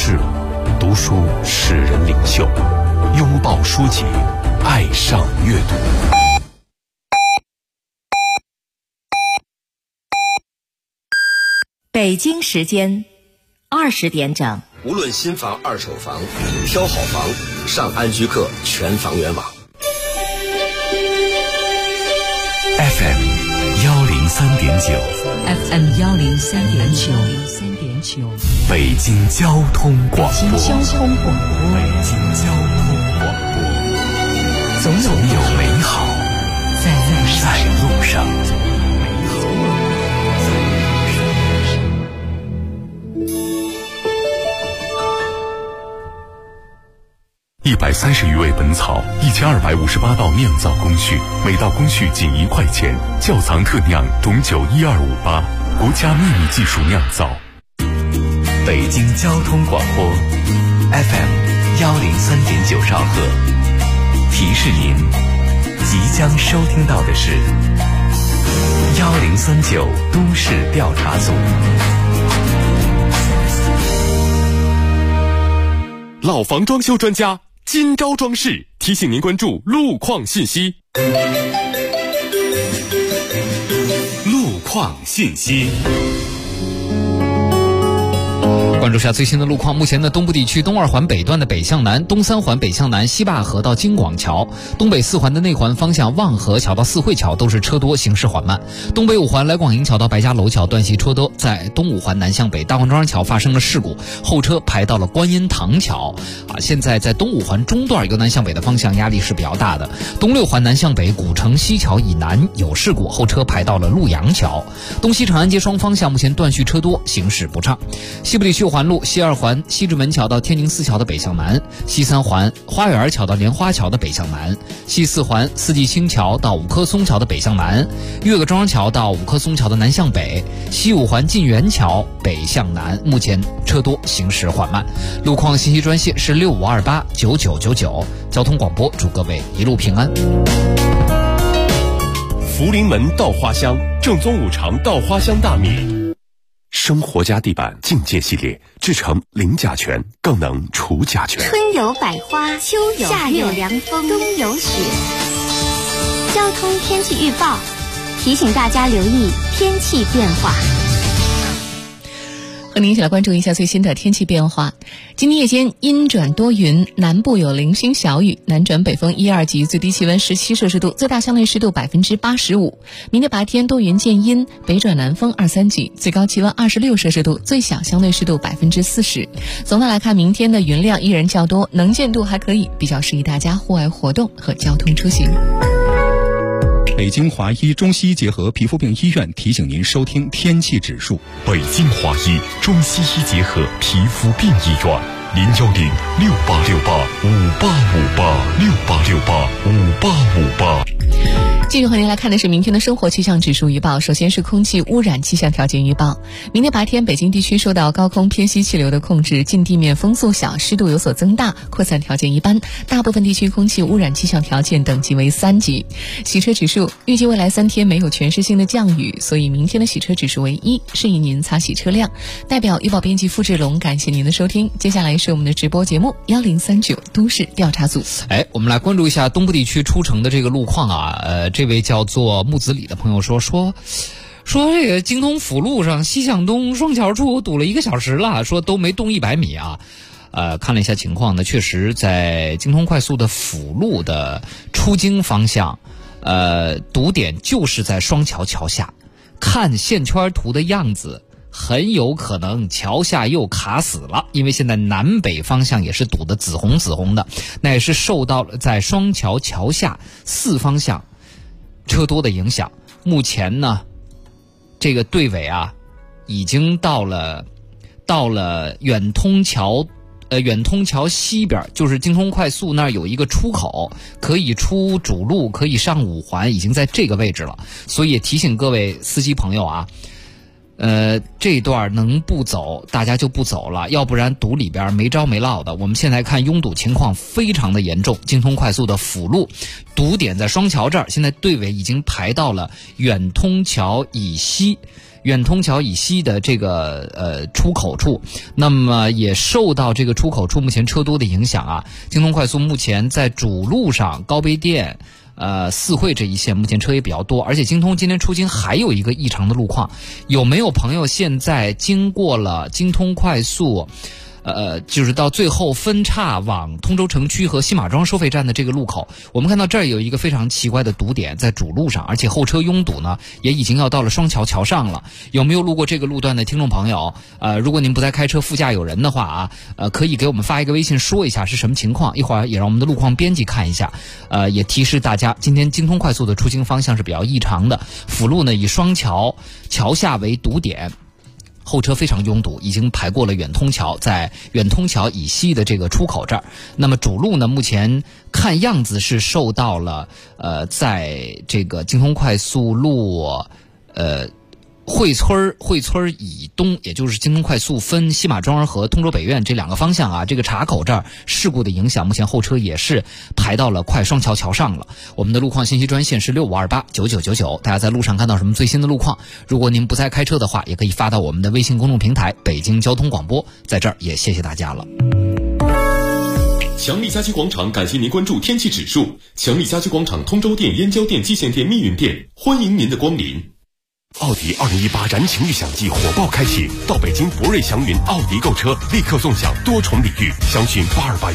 志，读书使人领袖，拥抱书籍，爱上阅读。 北京时间20点整。 无论新房二手房，挑好房上安居客全房源网。 FM 103.9 FM 103.9 北京交通广播。 北京交通广播， 总有美好在路上。130余味本草，1258道酿造工序，每道工序仅1块钱。窖藏特酿种酒12588，国家秘密技术酿造。北京交通广播 FM 103.9兆赫，提示您即将收听到的是1039都市调查组。老房装修专家金招装饰提醒您关注路况信息。路况信息。 关注下最新的路况。目前呢，东部地区东2环北段的北向南、东3环北向南西坝河到京广桥，东北4环的内环方向望河桥到四惠桥都是车多，行驶缓慢。东北5环来广营桥到白家楼桥段系车多，在东5环南向北大环庄桥发生了事故，后车排到了观音堂桥。现在在东5环中段由南向北的方向压力是比较大的。东6环南向北古城西桥以南有事故，后车排到了陆阳桥。东西长安街双方向目前断续车多，行驶不畅。西部地区环路西2环西直门桥到天宁寺桥的北向南，西3环花园桥到莲花桥的北向南，西4环四季青桥到五棵松桥的北向南，岳各庄桥到五棵松桥的南向北，西5环晋源桥北向南，目前车多，行驶缓慢。路况信息专线是65289999，交通广播祝各位一路平安。 福临门稻花香，正宗5常稻花香大米。生活家地板境界系列制成零甲醛，更能除甲醛。 春有百花，秋有夏有凉风，冬有雪。交通天气预报提醒大家留意天气变化。 和您一起来关注一下最新的天气变化。今天夜间阴转多云，南部有零星小雨，南转北风1、2级，最低气温17摄氏度，最大相对湿度85%。明天白天多云见阴，北转南风2、3级，最高气温26摄氏度，最小相对湿度40%。总的来看，明天的云量依然较多，能见度还可以，比较适宜大家户外活动和交通出行。 北京华医中西医结合皮肤病医院提醒您收听天气指数。 北京华医中西医结合皮肤病医院，01068685858，68685858。 继续和您来看的是明天的生活气象指数预报。首先是空气污染气象条件预报。明天白天北京地区受到高空偏西气流的控制，近地面风速小，湿度有所增大，扩散条件一般，大部分地区空气污染气象条件等级为3级。洗车指数预计未来3天没有全市性的降雨，所以明天的洗车指数为1，适宜您擦洗车辆。代表预报编辑付志龙感谢您的收听。接下来是我们的直播节目1039都市调查组。 我们来关注一下东部地区出城的这个路况啊。这位叫做木子李的朋友说这个京通辅路上西向东双桥处堵了1个小时了，说都没动100米啊。看了一下情况呢，确实在京通快速的辅路的出京方向，堵点就是在双桥桥下。看线圈图的样子，很有可能桥下又卡死了，因为现在南北方向也是堵得紫红的，那也是受到了在双桥桥下4方向车多的影响。目前呢，这个队尾啊，已经到了远通桥西边，就是京通快速那儿有一个出口，可以出主路，可以上5环，已经在这个位置了。所以也提醒各位司机朋友啊，这段能不走大家就不走了，要不然堵里边没着没落的。我们现在看拥堵情况非常的严重，京通快速的辅路堵点在双桥这儿，现在队尾已经排到了远通桥以西， 远通桥以西的这个出口处，那么也受到这个出口处目前车多的影响啊。京通快速目前在主路上高碑店、四惠这一线目前车也比较多，而且京通今天出京还有一个异常的路况，有没有朋友现在经过了京通快速？就是到最后分岔往通州城区和西马庄收费站的这个路口，我们看到这儿有一个非常奇怪的堵点在主路上，而且后车拥堵呢也已经要到了双桥桥上了。有没有路过这个路段的听众朋友？如果您不在开车，副驾有人的话可以给我们发一个微信说一下是什么情况，一会儿也让我们的路况编辑看一下。也提示大家，今天京通快速的出京方向是比较异常的，辅路呢以双桥桥下为堵点。后车非常拥堵，已经排过了远通桥，在远通桥以西的这个出口这儿。那么主路呢，目前看样子是受到了在这个京通快速路惠村以东，也就是京通快速分西马庄和通州北苑这两个方向啊，这个岔口这儿事故的影响，目前后车也是排到了快双桥桥上了。我们的路况信息专线是65289999，大家在路上看到什么最新的路况，如果您不在开车的话，也可以发到我们的微信公众平台北京交通广播，在这儿也谢谢大家了。 强力家居广场感谢您关注天气指数。强力家居广场通州店、燕郊店、蓟县店、密云店，欢迎您的光临。奥迪2018燃情预享季火爆开启，到北京博瑞祥云奥迪购车，立刻送享多重礼遇，详询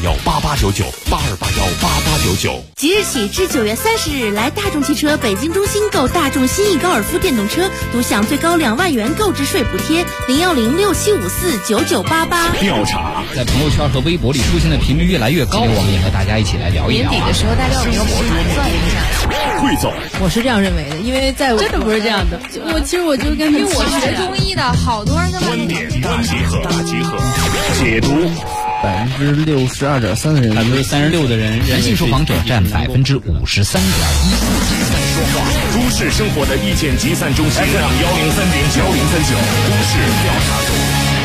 82818899，82818899。 即日起至9月30日，来大众汽车北京中心购大众新逸高尔夫电动车，独享最高2万元购置税补贴，01067549988。 调查在朋友圈和微博里出现的频率越来越高，我们也和大家一起来聊一聊。 年底的时候，大家有没有盘算一下？ 汇总， 我是这样认为的，因为在我真的不是这样的。 其实我就跟因为我学中医的，好多人跟观点大集合，解读。 62.3%的人 ，36%的人，男性受访者占53.1%。 都市生活的意见集散中心，103.91039都市调查组。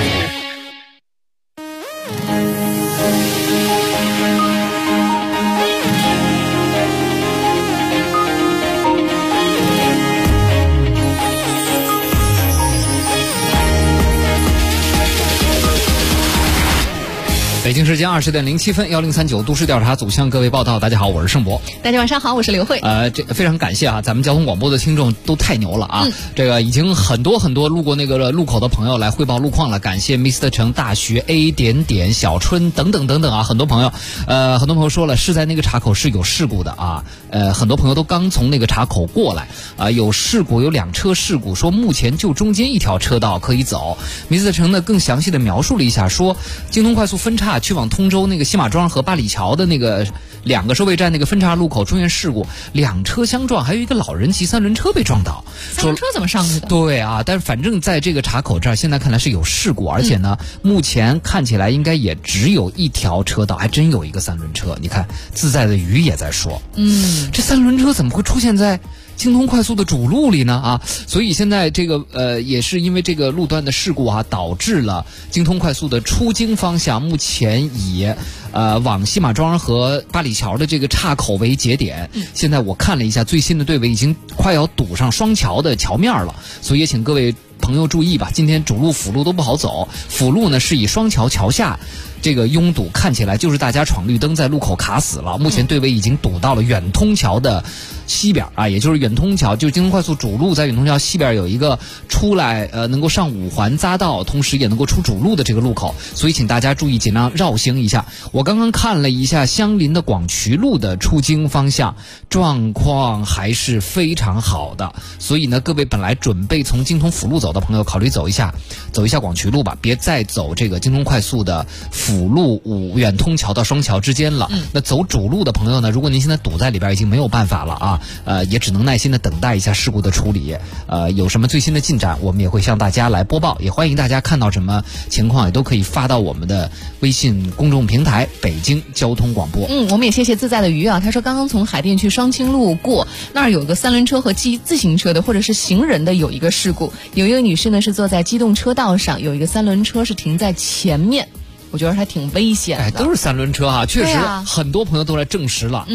北京时间20点07分，1039都市调查组向各位报道。大家好，我是盛博。 大家晚上好，我是刘慧。 这非常感谢啊，咱们交通广播的听众都太牛了啊！这个已经很多路过那个路口的朋友来汇报路况了，感谢 Mr. 城大学 A 点小春等等啊，很多朋友说了是在那个岔口是有事故的啊，很多朋友都刚从那个岔口过来啊，有事故，有2车事故，说目前就中间一条车道可以走。Mr. 城呢更详细的描述了一下，说京通快速分岔去往通州那个西马庄和八里桥的那个2个收费站那个分岔路口出现事故，2车相撞，还有一个老人骑3轮车被撞倒。 3轮车怎么上去的？ 对啊，但是反正在这个岔口这儿，现在看来是有事故，而且呢，目前看起来应该也只有一条车道，还真有一个3轮车。你看，自在的鱼也在说，这3轮车怎么会出现在京通快速的主路里呢啊？所以现在这个也是因为这个路段的事故啊，导致了京通快速的出京方向目前以往西马庄和八里桥的这个岔口为节点。现在我看了一下最新的队尾，已经快要堵上双桥的桥面了，所以也请各位朋友注意吧，今天主路辅路都不好走，辅路呢是以双桥桥下这个拥堵，看起来就是大家闯绿灯在路口卡死了。目前队尾已经堵到了远通桥的西边啊，也就是远通桥，就是京通快速主路在远通桥西边有一个出来能够上5环匝道，同时也能够出主路的这个路口，所以请大家注意尽量绕行一下。我刚刚看了一下相邻的广渠路的出京方向，状况还是非常好的，所以呢，各位本来准备从京通辅路走的朋友，考虑走一下广渠路吧，别再走这个京通快速的辅路远通桥到双桥之间了。那走主路的朋友呢，如果您现在堵在里边，已经没有办法了啊，也只能耐心的等待一下事故的处理。有什么最新的进展，我们也会向大家来播报，也欢迎大家看到什么情况，也都可以发到我们的微信公众平台北京交通广播。 我们也谢谢自在的鱼啊，他说刚刚从海淀去双清路过，那儿有个3轮车和自行车的或者是行人的有一个事故，有一个女士呢是坐在机动车道上，有一个3轮车是停在前面，我觉得还挺危险的。 都是3轮车啊，确实很多朋友都来证实了。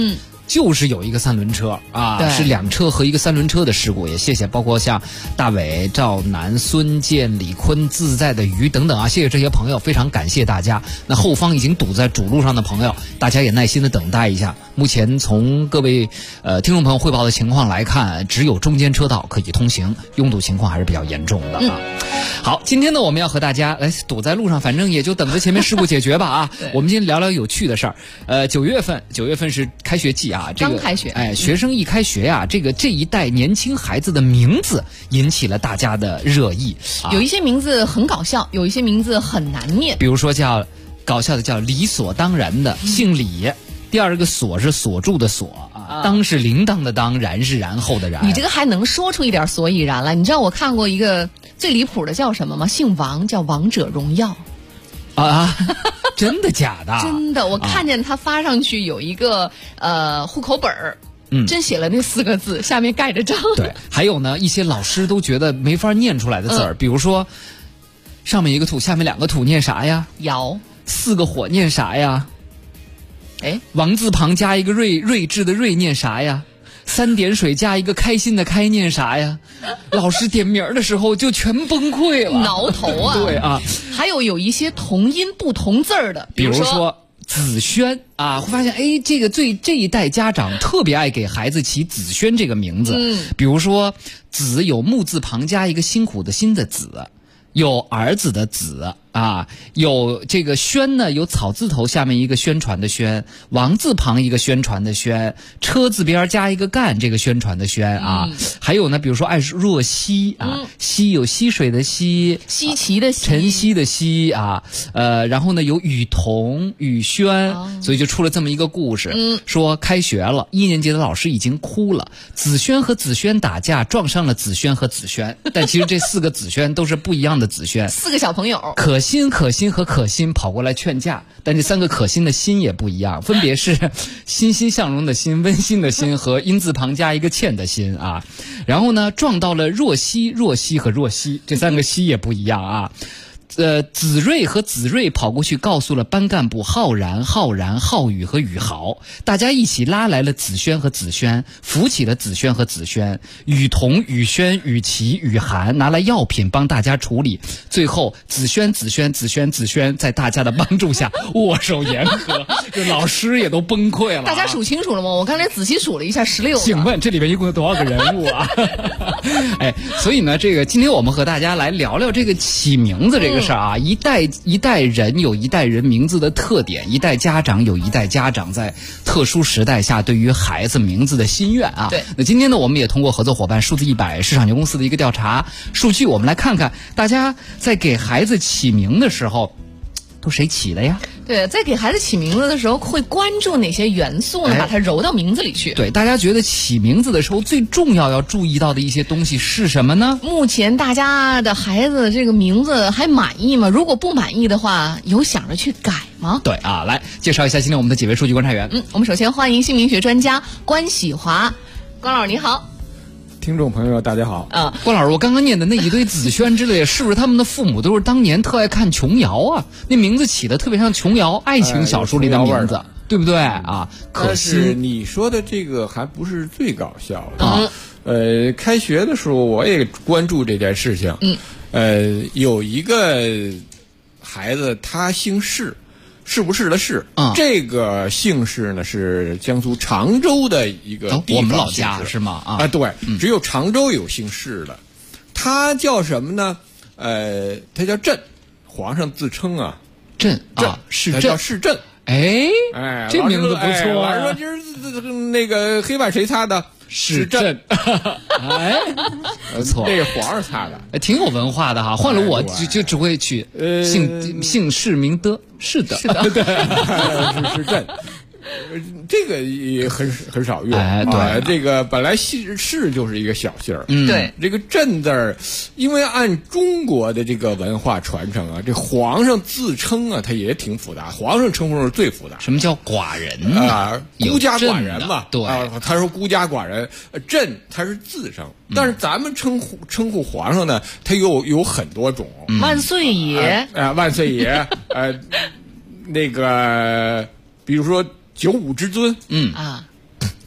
就是有一个3轮车啊，是2车和一个3轮车的事故。也谢谢包括像大伟、赵楠、孙健、李坤、自在的鱼等等啊，谢谢这些朋友，非常感谢大家。那后方已经堵在主路上的朋友，大家也耐心的等待一下。目前从各位听众朋友汇报的情况来看，只有中间车道可以通行，拥堵情况还是比较严重的啊。好，今天呢我们要和大家来堵在路上，反正也就等着前面事故解决吧啊。我们今天聊聊有趣的事儿。9月份是开学季啊， 刚开学， 学生一开学呀，这一代年轻孩子的名字引起了大家的热议。 有一些名字很搞笑，有一些名字很难念。 比如说搞笑的叫理所当然的，姓李。第二个锁是锁住的锁啊，当是铃铛的当，然是然后的然。 你这个还能说出一点所以然来？你知道我看过一个最离谱的叫什么吗？姓王，叫王者荣耀。 啊，真的假的？ 真的，我看见他发上去有一个户口本儿。真写了那4个字，下面盖着章。 对，还有呢，一些老师都觉得没法念出来的字儿，比如说上面一个土，下面2个土，念啥呀？ 尧。 4个火念啥呀？王字旁加一个睿智的睿念啥呀？3点水加一个开心的开念啥呀？老师点名的时候就全崩溃了， 挠头啊！ 对啊， 还有一些同音不同字儿的， 比如说子轩啊，会发现这一代家长特别爱给孩子起子轩这个名字。比如说子有木字旁加一个辛苦的辛的子，有儿子的子啊，有这个宣呢，有草字头下面一个宣传的宣，王字旁一个宣传的宣，车字边加一个干，这个宣传的宣啊。还有呢，比如说若曦啊，溪有溪水的溪， 稀奇的稀， 晨曦的曦啊。然后呢有雨桐、雨轩，所以就出了这么一个故事，说开学了，1年级的老师已经哭了，子轩和子轩打架，撞上了子轩和子轩，但其实这4个子轩都是不一样的子轩 ，4个小朋友。 可心和可心跑过来劝架，但这3个可心的心也不一样，分别是欣欣向荣的欣、温馨的欣和音字旁加一个欠的心啊。然后呢撞到了若曦和若曦，这3个曦也不一样啊。子睿和子睿跑过去告诉了班干部浩然、浩宇和宇豪，大家一起拉来了子轩和子轩，扶起了子轩和子轩，雨桐、雨轩、雨琦、雨涵拿来药品帮大家处理，最后子轩在大家的帮助下握手言和，这老师也都崩溃了。 大家数清楚了吗？我刚才仔细数了一下，16个。 请问这里面一共有多少个人物啊？所以呢，今天我们和大家来聊聊这个起名字这个事儿啊。一代人有一代人名字的特点，一代家长有一代家长在特殊时代下对于孩子名字的心愿啊。 对。 那今天呢，我们也通过合作伙伴数字100市场有限公司的一个调查数据，我们来看看大家在给孩子起名的时候都谁起的呀？ 对，在给孩子起名字的时候会关注哪些元素呢？把它揉到名字里去。 对，大家觉得起名字的时候最重要注意到的一些东西是什么呢？ 目前大家的孩子这个名字还满意吗？如果不满意的话，有想着去改吗？ 对啊，来介绍一下今天我们的几位数据观察员。 我们首先欢迎姓名学专家关喜华，关老师你好。 听众朋友大家好关老师，我刚刚念的那一堆子轩之类，是不是他们的父母都是当年特爱看琼瑶啊？那名字起的特别像琼瑶爱情小说里的名字，对不对啊？可是你说的这个还不是最搞笑的开学的时候我也关注这件事情。有一个孩子他姓氏，是不是的是这个姓氏呢是江苏常州的一个地方， 我们老家是吗？ 对，只有常州有姓氏的。他叫什么呢？他叫朕，皇上自称朕是朕， 他叫是朕。 这名字不错。 老师说今儿那个黑板谁擦的？是朕。 不错， 这是皇上擦的， 挺有文化的哈。换了我就只会取姓氏名德。是的， 对，是朕。这个也很少用。对，这个本来氏就是一个小姓儿。 对， 这个朕字儿，因为按中国的这个文化传承这皇上自称他也挺复杂。皇上称呼是最复杂。 什么叫寡人孤家寡人嘛。 对， 他说孤家寡人，朕他是自称，但是咱们称呼皇上呢，他有很多种。 万岁爷， 万岁爷，那个比如说95之尊，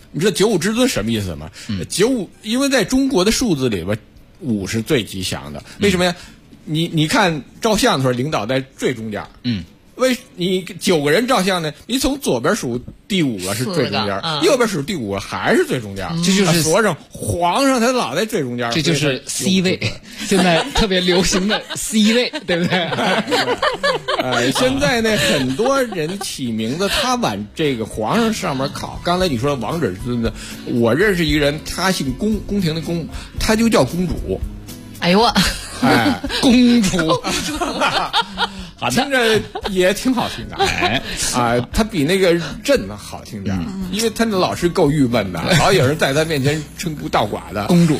你知道95之尊什么意思吗？95，因为在中国的数字里边，5是最吉祥的。为什么呀？你看照相的时候，领导在最中间。你9个人照相呢？你从左边数第5个是最中间，右边数第5个还是最中间。 这就是说上皇上他老在最中间， 这就是 C 位，现在特别流行的 C 位，对不对？ 现在呢，很多人起名字他往这个皇上上面靠。刚才你说王者之尊，我认识一个人，他姓宫，宫廷的宫，他就叫公主。 哎呦我， 公主。 听着也挺好听的，他比那个朕好听点，因为他那老是够郁闷的，老有人在他面前称孤道寡的公主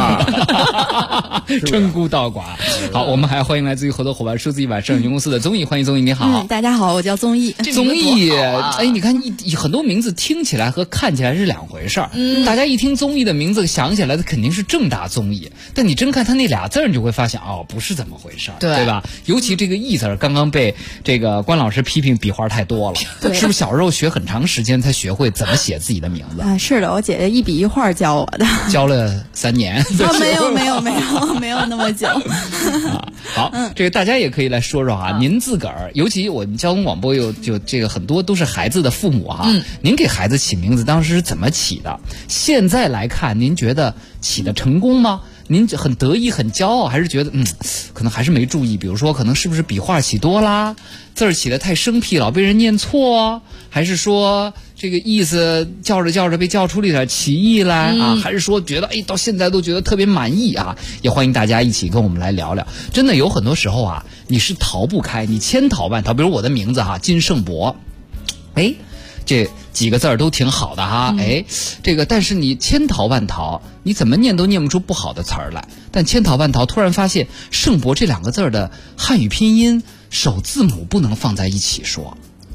啊， 称孤道寡。好，我们还欢迎来自于合作伙伴数字1晚上云公司的综艺，欢迎综艺，你好。 大家好，我叫综艺。 综艺，你看很多名字听起来和看起来是两回事儿。大家一听综艺的名字，想起来的肯定是正大综艺，但你真看他那俩字，你就会发现不是这么回事儿，对吧？尤其这个艺字刚刚被这个关老师批评笔画太多了，是不是小时候学很长时间才学会怎么写自己的名字？ 是的，我姐姐一笔一画教我的， 教了3年。 没有那么久。 好，这个大家也可以来说说啊，您自个儿，尤其我们交通广播就这个很多都是孩子的父母哈，您给孩子起名字当时是怎么起的？现在来看，您觉得起的成功吗？您很得意很骄傲，还是觉得可能还是没注意？比如说可能是不是笔画起多啦，字儿起得太生僻老被人念错，还是说这个意思叫着叫着被叫出了一点歧义来啊？还是说觉得到现在都觉得特别满意啊？也欢迎大家一起跟我们来聊聊。真的有很多时候啊，你是逃不开，你千逃万逃。比如我的名字金胜博，这几个字儿都挺好的哈，这个但是你千逃万逃，你怎么念都念不出不好的词儿来。但千逃万逃，突然发现胜博这2个字的汉语拼音首字母不能放在一起说。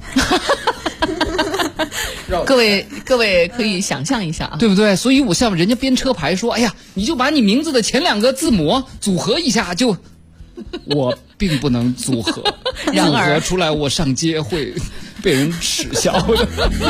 各位可以想象一下啊， 对不对？所以我像人家编车牌说，你就把你名字的前2个字母组合一下就。我并不能组合，组合出来我上街会被人耻笑的。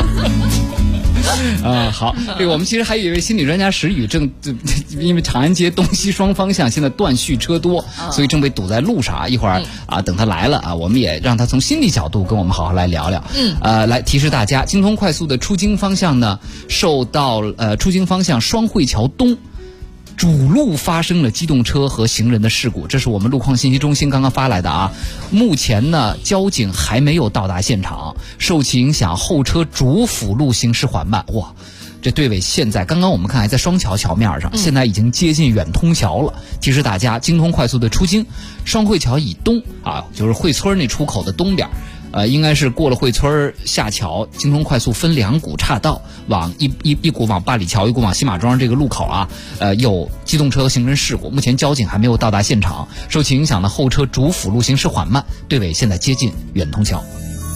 好，这个我们其实还有一位心理专家石宇因为长安街东西双方向现在断续车多，所以正被堵在路上一会儿等他来了我们也让他从心理角度跟我们好好来聊聊。来提示大家，京通快速的出京方向呢，受到出京方向双汇桥东主路发生了机动车和行人的事故，这是我们路况信息中心刚刚发来的啊。目前呢，交警还没有到达现场，受其影响，后车主辅路行驶缓慢。哇，这队尾现在刚刚我们看还在双桥桥面上，现在已经接近远通桥了。提示大家，京通快速的出京，双汇桥以东就是汇村那出口的东边。应该是过了汇村下桥，京通快速分2股岔道，往一股往八里桥，一股往西马庄这个路口有机动车和行人事故。目前交警还没有到达现场，受其影响的后车主辅路行驶缓慢，队尾现在接近远通桥。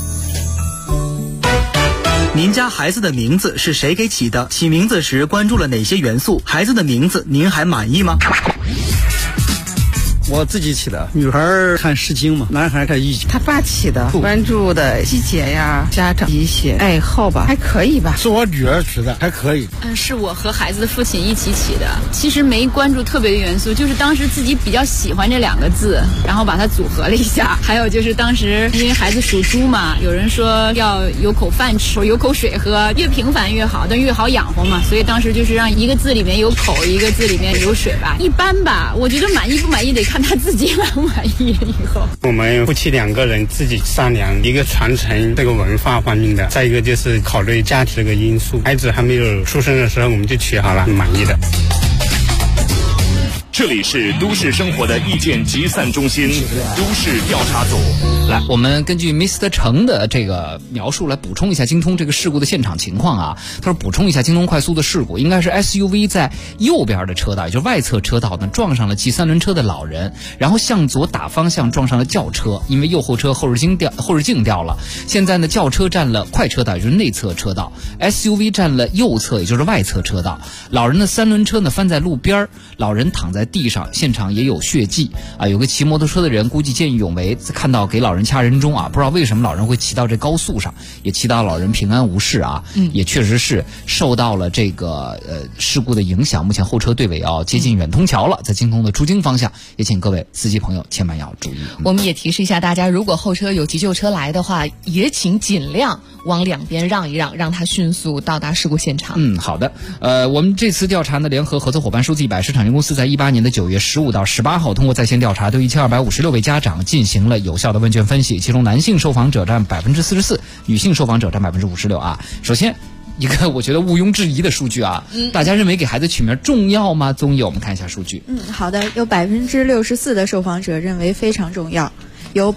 您家孩子的名字是谁给起的？起名字时关注了哪些元素？孩子的名字您还满意吗？ 我自己起的，女孩看诗经嘛，男孩看易经。 他爸起的，关注的细节呀，家长一些爱好吧，还可以吧。 是我女儿取的，还可以。 是我和孩子的父亲一起起的，其实没关注特别的元素，就是当时自己比较喜欢这2个字，然后把它组合了一下。还有就是当时因为孩子属猪嘛，有人说要有口饭吃，有口水喝，越平凡越好，但越好养活嘛，所以当时就是让一个字里面有口，一个字里面有水吧。一般吧，我觉得满意不满意得看他自己满不满意以后。 我们夫妻2个人自己商量，一个传承这个文化方面的，再一个就是考虑家庭这个因素。孩子还没有出生的时候我们就取好了，满意的。 这里是都市生活的意见集散中心，都市调查组。 来，我们根据 Mr. 程的这个描述来补充一下京通这个事故的现场情况啊。他说补充一下京通快速的事故，应该是 SUV 在右边的车道，也就是外侧车道呢撞上了骑3轮车的老人，然后向左打方向撞上了轿车，因为右后车后视镜掉了。现在呢轿车占了快车道，也就是内侧车道， SUV 占了右侧，也就是外侧车道。老人的3轮车呢翻在路边，老人躺在地上，现场也有血迹啊。有个骑摩托车的人估计见义勇为，看到给老人掐人中啊，不知道为什么老人会骑到这高速上，也祈祷老人平安无事啊。也确实是受到了这个事故的影响，目前后车队尾要接近远通桥了，在京通的出京方向，也请各位司机朋友千万要注意。 我们也提示一下大家，如果后车有急救车来的话，也请尽量往两边让一让，让它迅速到达事故现场。 好的。我们这次调查呢，联合合作伙伴数字100市场营公司在18年的9月15到18号，通过在线调查，对1256位家长进行了有效的问卷分析，其中男性受访者占44%，女性受访者占56%啊。首先，一个我觉得毋庸置疑的数据啊，大家认为给孩子取名重要吗？综艺我们看一下数据。 好的，有64%的受访者认为非常重要，有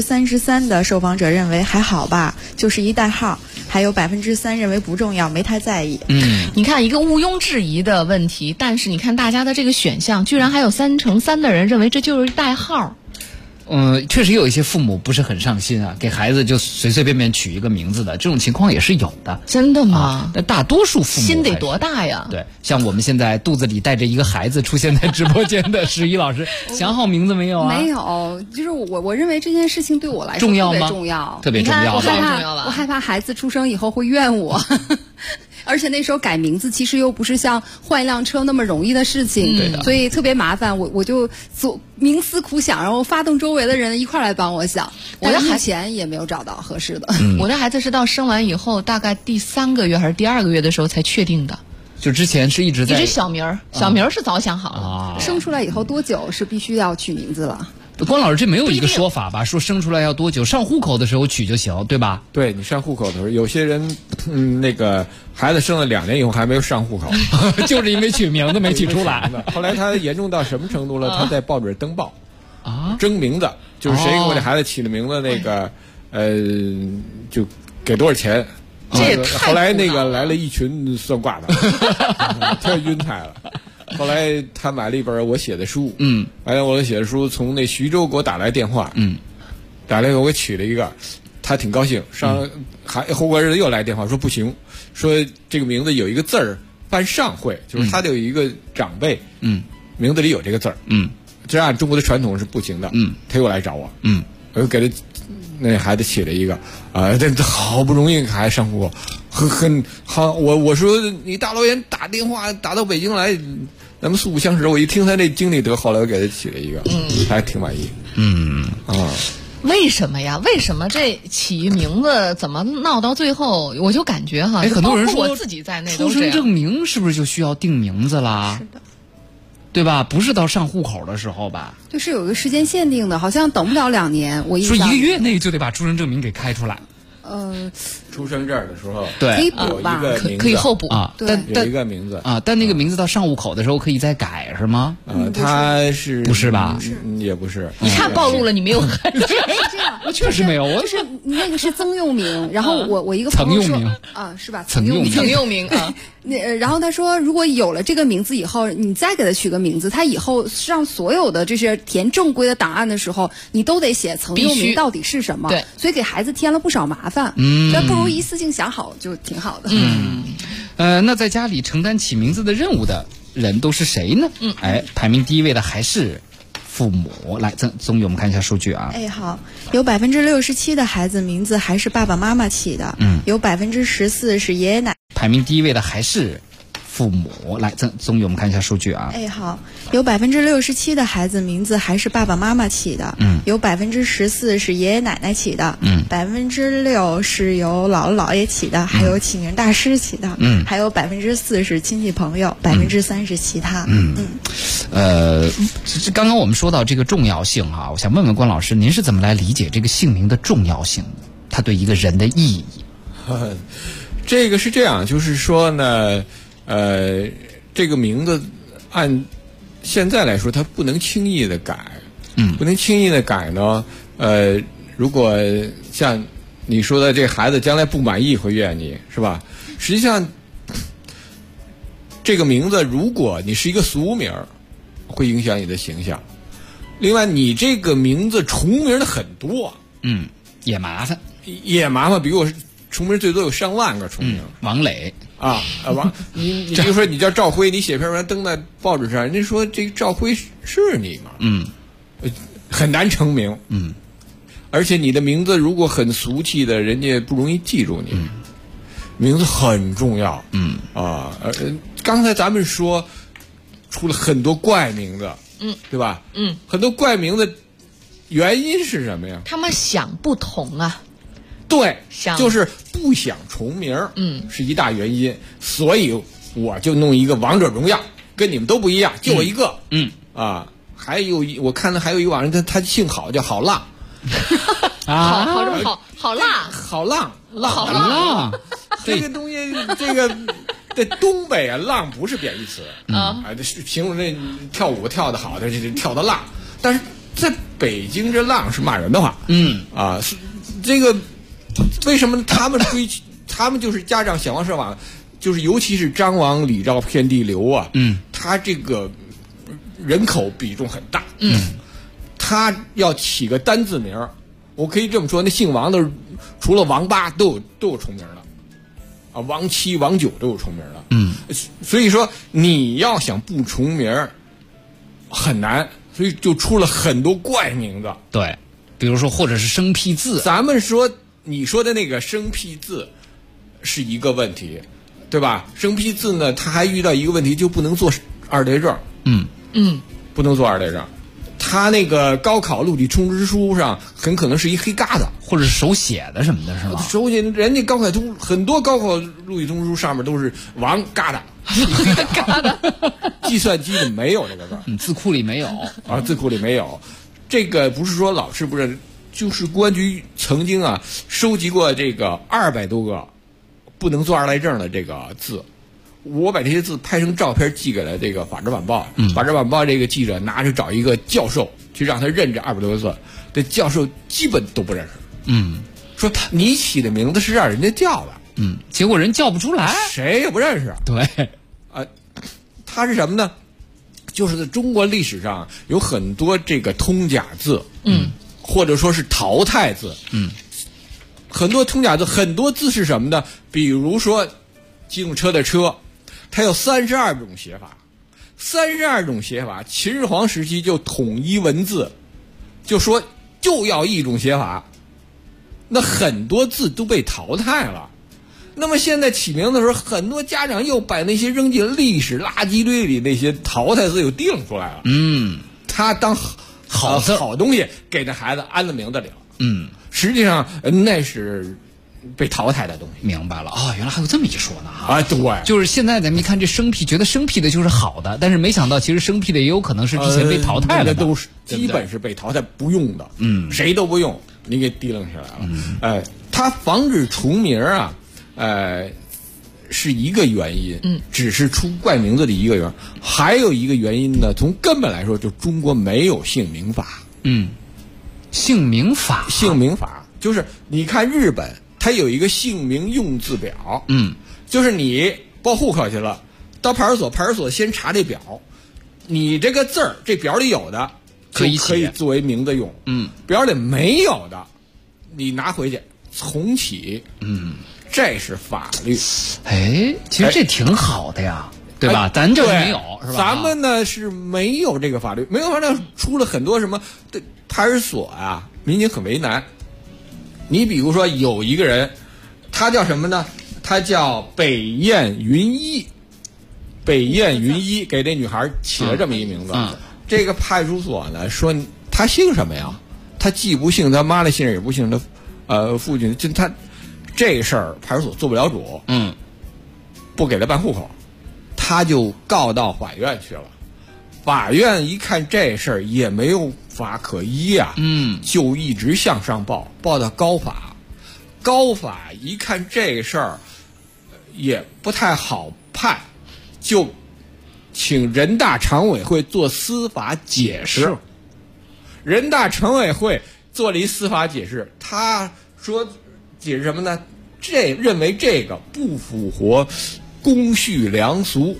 33%的受访者认为还好吧，就是一代号，还有3%认为不重要，没太在意。 你看一个毋庸置疑的问题，但是你看大家的这个选项，居然还有3%的人认为这就是一代号。 确实有一些父母不是很上心啊，给孩子就随随便便取一个名字的，这种情况也是有的。 真的吗？ 但大多数父母心得多大呀？ 对，像我们现在肚子里带着一个孩子出现在直播间的石一老师，想好名字没有啊？ 没有，就是我认为这件事情对我来说重要吗？ 特别重要， 特别重要。我害怕孩子出生以后会怨我。而且那时候改名字其实又不是像换一辆车那么容易的事情，所以特别麻烦。我就冥思苦想，然后发动周围的人一块来帮我想。我的目前也没有找到合适的。 我的孩子是到生完以后，大概第3个月还是第2个月的时候才确定的。 就之前是一直小名儿是早想好了。 生出来以后多久是必须要取名字了？ 关老师，这没有一个说法吧？说生出来要多久？上户口的时候取就行，对吧？ 对，你上户口的时候，有些人那个孩子生了2年以后还没有上户口， 就是因为取名字没取出来。 后来他严重到什么程度了？他在报纸登报征名字，就是谁给我这孩子起的名字，那个就给多少钱。 这也太后来那个来了一群算卦的，太晕台了。后来他买了一本我写的书，完了我写的书从那徐州给我打来电话，打来我给取了一个，他挺高兴。后过日子又来电话说不行，说这个名字有一个字儿办上会，就是他就有一个长辈，名字里有这个字儿，这按中国的传统是不行的，他又来找我，我就给他那孩子起了一个这好不容易还上户口，很好。我说你大老远打电话打到北京来。咱们素不相识，我一听他这经历得，后来我给他起了一个，还挺满意。 为什么呀？为什么这起名字怎么闹到最后？我就感觉哈， 很多人说我自己在内出生证明是不是就需要定名字啦？ 是的， 对吧？不是到上户口的时候吧？ 就是有个时间限定的，好像等不了2年。我说1个月内就得把出生证明给开出来。 出生证的时候， 对， 可以补吧？ 可以后补啊。 但有一个名字啊，但那个名字到上户口的时候可以再改，是吗？ 他是不是吧？ 也不是。 一看暴露了，你没有。 是这样， 我确实没有。我就是那个是曾用名，然后我一个朋友说是吧？ 曾用名啊。 然后他说，如果有了这个名字以后，你再给他取个名字，他以后上所有的这些填正规的档案的时候，你都得写曾用名到底是什么。 对， 所以给孩子添了不少麻烦。那不如一次性想好就挺好的。 那在家里承担起名字的任务的人都是谁呢？排名第1位的还是父母。来，综艺我们看一下数据啊。 好，有67%的孩子名字还是爸爸妈妈起的，有14%是爷爷奶奶。 排名第1位的还是父母。来，综艺我们看一下数据啊。 好，有67%的孩子名字还是爸爸妈妈起的，有14%是爷爷奶奶起的，6%是由姥姥姥爷起的，还有起名大师起的，还有4%是亲戚朋友，3%是其他。 刚刚我们说到这个重要性啊，我想问问关老师，您是怎么来理解这个姓名的重要性？它对一个人的意义？ 这个是这样，就是说呢，这个名字按现在来说，它不能轻易的改，不能轻易的改呢。如果像你说的，这孩子将来不满意会怨你，是吧？实际上，这个名字如果你是一个俗名，会影响你的形象。另外，你这个名字重名的很多， 也麻烦。 比如我重名最多有上万个重名。 王磊你就说你叫赵辉，你写篇文章登在报纸上，人家说这个赵辉是你吗？很难成名。而且你的名字如果很俗气的，人家不容易记住你。名字很重要。刚才咱们说出了很多怪名字，对吧？很多怪名字原因是什么呀？ 他们想不同啊。 对，就是不想重名，是一大原因。所以我就弄一个王者荣耀，跟你们都不一样，就我一个。还有我看到还有一网人，他姓郝，叫郝浪。 好浪， 这个东西，这个在东北啊，浪不是贬义词这是形容这跳舞跳得好的，这跳的浪。但是在北京，这浪是骂人的话。这个为什么他们就是家长想方设法，就是尤其是张王李赵遍地流啊。他这个人口比重很大。他要起个单字名，我可以这么说，那姓王的除了王八都有重名的，王七、王九都有重名的。所以说你要想不重名很难，所以就出了很多怪名字。 对，比如说或者是生僻字。 咱们说你说的那个生僻字是一个问题，对吧？生僻字呢，他还遇到一个问题，就不能做二类证。不能做二类证。他那个高考录取通知书上很可能是一黑疙瘩， 或者是手写的什么的，是吧？ 手写，人家很多高考录取通知书上面都是王疙瘩， 疙瘩， 计算机里没有这个字， 字库里没有字库里没有。这个不是说老师不认，就是公安局曾经收集过这个200多个不能做二类证的这个字。我把这些字拍成照片寄给了这个《法制晚报》。法制晚报这个记者拿着找一个教授去让他认这200多个字，这教授基本都不认识。说你起的名字是让人家叫的， 结果人叫不出来， 谁也不认识。 对， 他是什么呢？就是在中国历史上有很多这个通假字，或者说是淘汰字，很多通假字，很多字是什么呢？比如说机动车的车。它有32种写法，32种写法，秦始皇时期就统一文字，就说就要一种写法，那很多字都被淘汰了。那么现在起名的时候，很多家长又把那些扔进历史垃圾堆里，那些淘汰字又提溜出来了。他当好东西给那孩子安了名字里了。实际上那是被淘汰的东西。 明白了原来还有这么一说呢对， 就是现在咱们一看这生僻，觉得生僻的就是好的，但是没想到其实生僻的也有可能是之前被淘汰了的， 都是基本是被淘汰不用的，谁都不用，你给提楞下来了。它防止重名是一个原因，只是出怪名字的一个原因，还有一个原因呢，从根本来说，就中国没有姓名法。姓名法就是你看日本。它有一个姓名用字表，就是你报户口去了，到派出所，派出所先查这表，你这个字儿这表里有的可以作为名字用，表里没有的，你拿回去重启，这是法律。 其实这挺好的呀，对吧？咱这没有，是吧？ 咱们呢是没有这个法律，没有法律出了很多什么派出所民警很为难。你比如说有一个人，他叫什么呢？他叫北雁云一，给这女孩起了这么一名字。这个派出所呢说他姓什么呀？他既不姓他妈的姓，也不姓他父亲，就他这事儿派出所做不了主，不给他办户口，他就告到法院去了。法院一看这事儿也没有法可依就一直向上报到高法。高法一看这事儿也不太好判，就请人大常委会做司法解释。人大常委会做了一司法解释，他说解释什么呢？认为这个不符合公序良俗，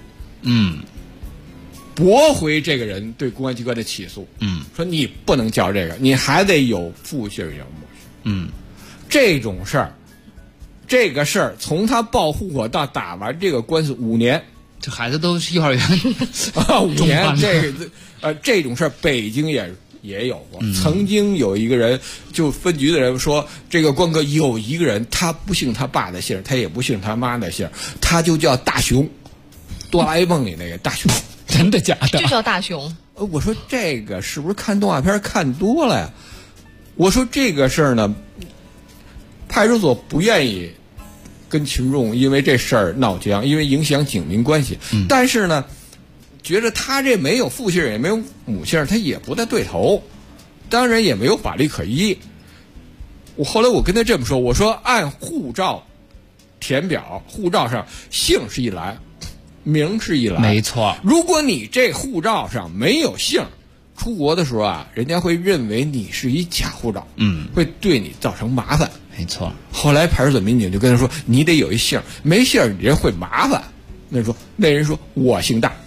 驳回这个人对公安机关的起诉，说你不能叫这个，你还得有父姓有母姓，这种事儿， 这个事儿从他报户口到打完这个官司5年， 这孩子都是幼儿园 5年，这种事儿北京也有过。曾经有一个人，就分局的人说，这个光哥有一个人，他不姓他爸的姓，他也不姓他妈的姓，他就叫大雄，哆啦 A 梦里那个大雄。 真的假的？ 就叫大雄。 我说这个是不是看动画片看多了呀？我说这个事儿呢，派出所不愿意跟群众因为这事儿闹僵，因为影响警民关系。但是呢，觉得他这没有父姓也没有母姓，他也不太对头，当然也没有法律可依。后来我跟他这么说，我说按护照填表，护照上姓是一栏，名是一栏， 没错。 如果你这护照上没有姓，出国的时候啊，人家会认为你是一假护照，会对你造成麻烦。 没错。 后来派出所民警就跟他说，你得有一姓，没姓人会麻烦。那人说我姓大，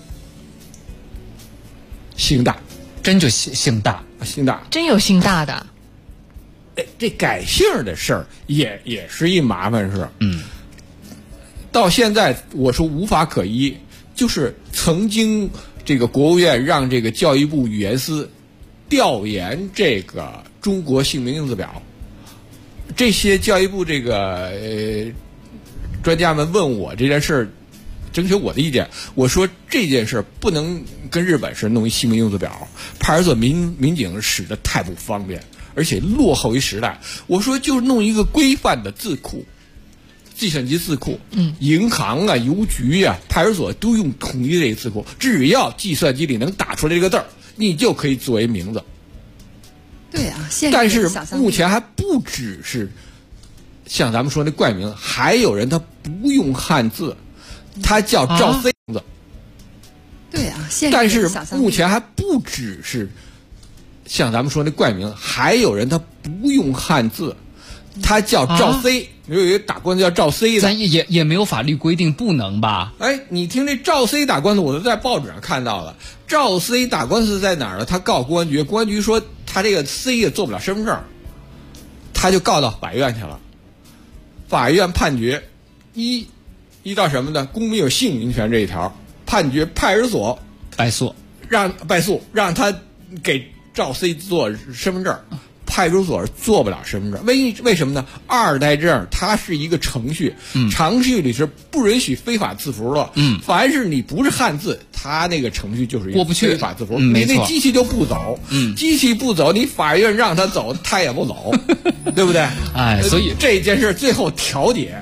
姓大， 真就姓大， 姓大， 真有姓大的。 这改姓的事儿也是一麻烦事。到现在我说无法可依，就是曾经这个国务院让这个教育部语言司调研这个中国姓名用字表，这些教育部这个专家们问我这件事儿，征求我的意见。我说这件事不能跟日本似的弄一姓名用字表，派出所民警使得太不方便，而且落后于时代。我说就弄一个规范的字库，计算机字库，银行啊、邮局啊、派出所都用统一这个字库，只要计算机里能打出来这个字儿，你就可以作为名字。 对啊， 但是目前还不只是像咱们说那怪名，还有人他不用汉字，他叫赵 C 名字。 对啊， 但是目前还不只是像咱们说那怪名，还有人他不用汉字，他叫赵 C。有一个打官司叫赵 C 的， 咱也没有法律规定不能吧？ 你听这赵 C 打官司，我都在报纸上看到了。赵 C 打官司在哪儿呢？他告公安局，公安局说他这个 C 也做不了身份证，他就告到法院去了。法院判决依照什么呢？公民有姓名权这一条，判决派出所败诉， 让他给赵 C 做身份证。派出所做不了身份证，为什么呢？2代证它是一个程序，程序里是不允许非法字符的。凡是你不是汉字，它那个程序就是一个非法字符，你那机器就不走。机器不走，你法院让他走，他也不走，对不对？ 所以这件事最后调解，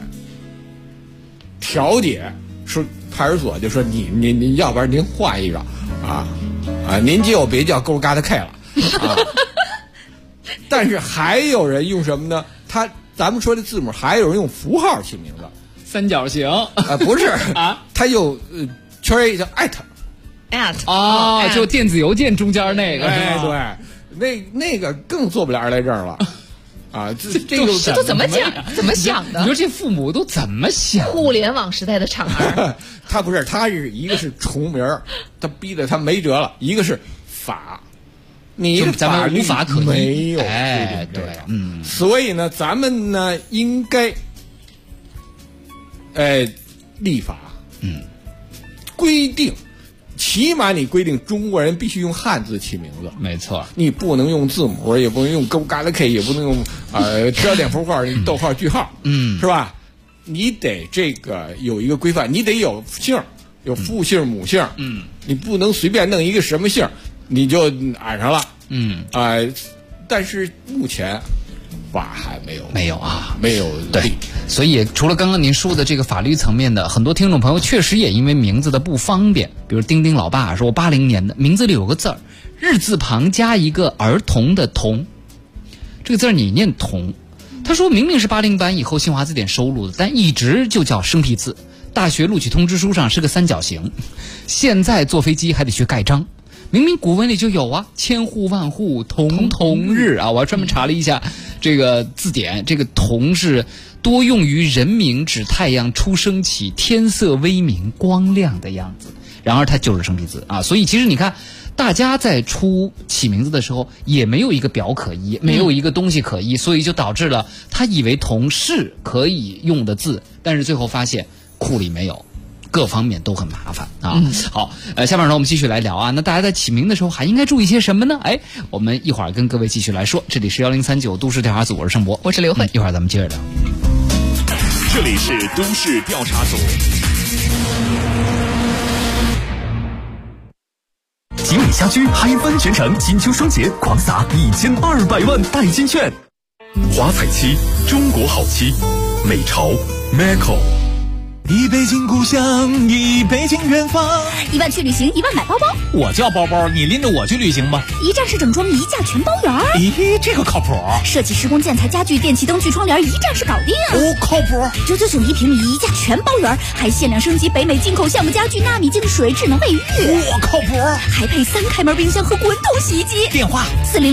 说派出所就说你要不然您换一个您就别叫勾嘎达 K 了但是还有人用什么呢？咱们说的字母，还有人用符号起名字， 三角形不是他就圈 A 叫@ 就电子邮件中间那个， 对，那个更做不了2代证了这都怎么讲？怎么想的？ 你说这父母都怎么想？ 互联网时代的产儿， 他不是，他是一个是重名，他逼得他没辙了；一个是法。你的法律无法可依， 没有规定对，所以呢，咱们呢应该，立法，规定，起码你规定中国人必须用汉字起名字， 没错， 你不能用字母，也不能用勾嘎达 K， 也不能用标点符号、逗号、句号，是吧？你得这个有一个规范，你得有姓，有父姓、母姓，你不能随便弄一个什么姓。你就按上了，但是目前法还没有对，所以除了刚刚您说的这个法律层面的，很多听众朋友确实也因为名字的不方便，比如丁丁老爸说，我80年的名字里有个字儿，日字旁加一个儿童的童，这个字儿你念童，他说明明是80版以后新华字典收录的，但一直就叫生僻字，大学录取通知书上是个三角形，现在坐飞机还得学盖章。明明古文里就有啊，千户万户同日啊！我还专门查了一下这个字典，这个同是多用于人名，指太阳初升起，天色微明，光亮的样子。然而它就是生僻字啊，所以其实你看， 大家在起名字的时候也没有一个表可依，没有一个东西可依，所以就导致了他以为同是可以用的字，但是最后发现库里没有，各方面都很麻烦啊。好，下半场我们继续来聊啊。那大家在起名的时候还应该注意些什么呢？我们一会儿跟各位继续来说。这里是1039都市调查组，我是盛博， 我是刘慧， 一会儿咱们接着聊。 这里是都市调查组。 吉利家居嗨翻全城，金秋双节狂撒1200万代金券。 华彩漆，中国好漆，美潮 Macco。 一北京故乡，一北京远方。 1万去旅行，1万买包包。 我叫包包，你拎着我去旅行吧。 一站式整装，一价全包圆。 咦，这个靠谱。 设计施工建材家具电器灯具窗帘，一站式搞定。 靠谱。 999一平米，一价全包圆，还限量升级北美进口橡木家具、纳米净水、智能卫浴。 靠谱。 还配3开门冰箱和滚筒洗衣机。 电话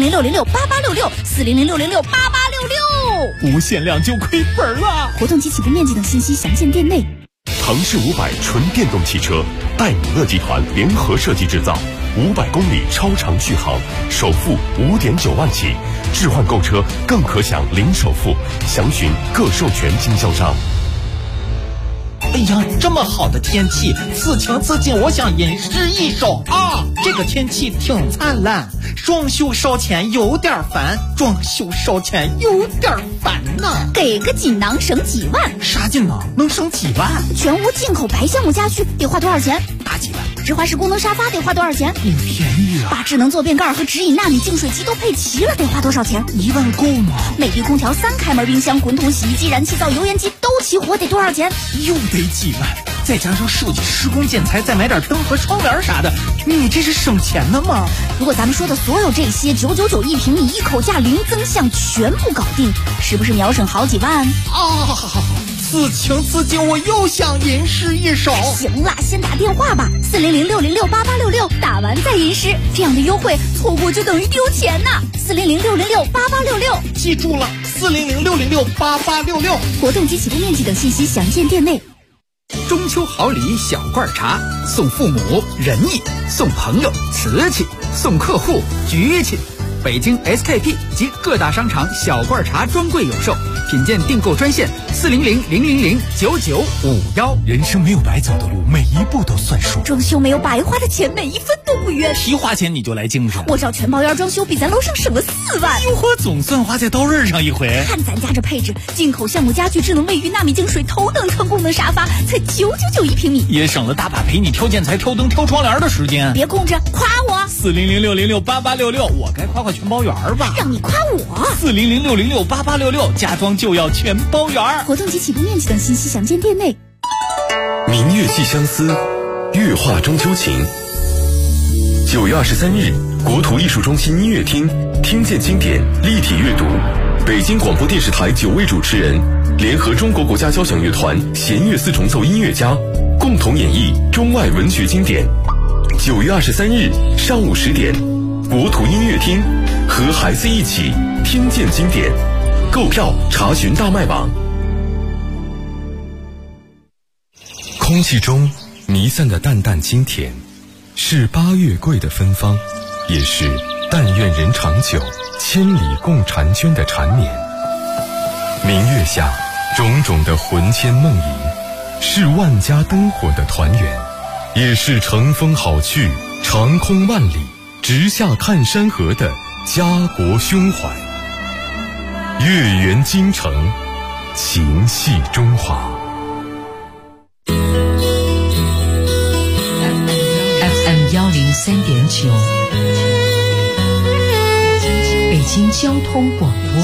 400668866，400668866。 无限量就亏本了。 活动及起步面积等信息详见店内。 腾势500纯电动汽车，戴姆勒集团联合设计制造，500公里超长续航，首付5.9万起，置换购车更可享零首付，详询各授权经销商。 哎呀，这么好的天气，此情此景，我想吟诗一首啊！这个天气挺灿烂，装修烧钱有点烦，装修烧钱有点烦呐。 给个锦囊省几万？ 啥锦囊能省几万？ 全屋进口白橡木家具得花多少钱？ 大几万。 直滑式功能沙发得花多少钱？ 便宜啊！ 把智能坐便盖和直饮纳米净水机都配齐了，得花多少钱 ？1万够吗？ 美的空调3开门冰箱、滚筒洗衣机、燃气灶、油烟机都齐活，得多少钱？ 又得几万，再加上设计施工建材，再买点灯和窗帘啥的，你这是省钱的吗？ 如果咱们说的所有这些999一平米，一口价零增项全部搞定，是不是秒省好几万？ 好，此情此景，我又想吟诗一首。 行了，先打电话吧，400668866，打完再吟诗，这样的优惠错过就等于丢钱呐！400668866， 记住了，400668866。 活动及起步面积等信息详见店内。 中秋好礼小罐茶，送父母仁义，送朋友瓷器，送客户局气。北京 SKP 及各大商场小罐茶专柜有售，品鉴订购专线40000009951。 人生没有白走的路，每一步都算数。 装修没有白花的钱，每一分都不冤。 提花钱你就来精神， 我找全包圆装修，比咱楼上省了4万。 哟呵，总算花在刀刃上一回。 看咱家这配置，进口橡木家具、智能卫浴、纳米净水、头等舱功能沙发，才999一平米， 也省了大把陪你挑建材、挑灯、挑窗帘的时间。 别空着，夸我 40000008866，我该夸全包圆吧？ 让你夸我 40000008866，家装就要全包圆。 活动及起步面积等信息详见店内。 明月寄相思，月画中秋情。9月23日，国土艺术中心音乐厅听见经典立体阅读，北京广播电视台9位主持人联合中国国家交响乐团弦乐四重奏音乐家，共同演绎中外文学经典。9月23日上午10点，国土音乐厅和孩子一起听见经典，购票查询大麦网。空气中弥散的淡淡清甜，是8月桂的芬芳，也是但愿人长久，千里共婵娟的缠绵。明月下，种种的魂牵梦萦，是万家灯火的团圆，也是乘风好去，长空万里，直下看山河的家国胸怀。月圆京城，情系中华。 103.9，北京交通广播，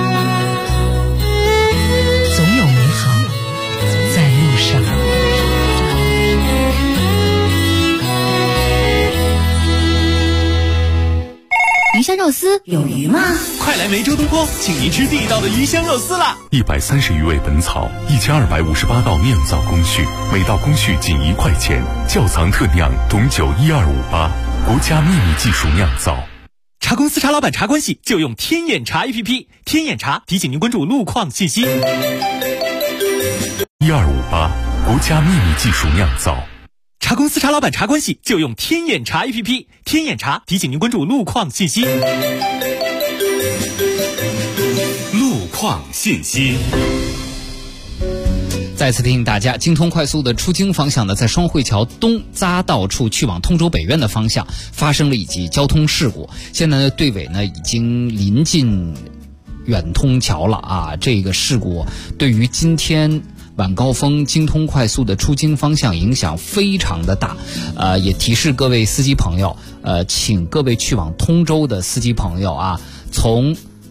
总有美好在路上。 鱼香肉丝有鱼吗？ 快来梅州东坡，请您吃地道的鱼香肉丝啦 ！130余味本草，1258道酿造工序，每道工序仅1块钱，窖藏特酿董酒12588，国家秘密技术酿造。 茶公司茶老板茶关系就用天眼茶 APP， 天眼茶提醒您关注路况信息。 1258，国家秘密技术酿造。 茶公司茶老板茶关系就用天眼查 APP， 天眼查提醒您关注路况信息。 路况信息。 再次提醒大家，京通快速的出京方向呢，在双汇桥东匝道处去往通州北苑的方向发生了一起交通事故，现在呢队尾呢已经临近远通桥了啊。这个事故对于今天晚高峰京通快速的出京方向影响非常的大，也提示各位司机朋友，请各位去往通州的司机朋友啊，从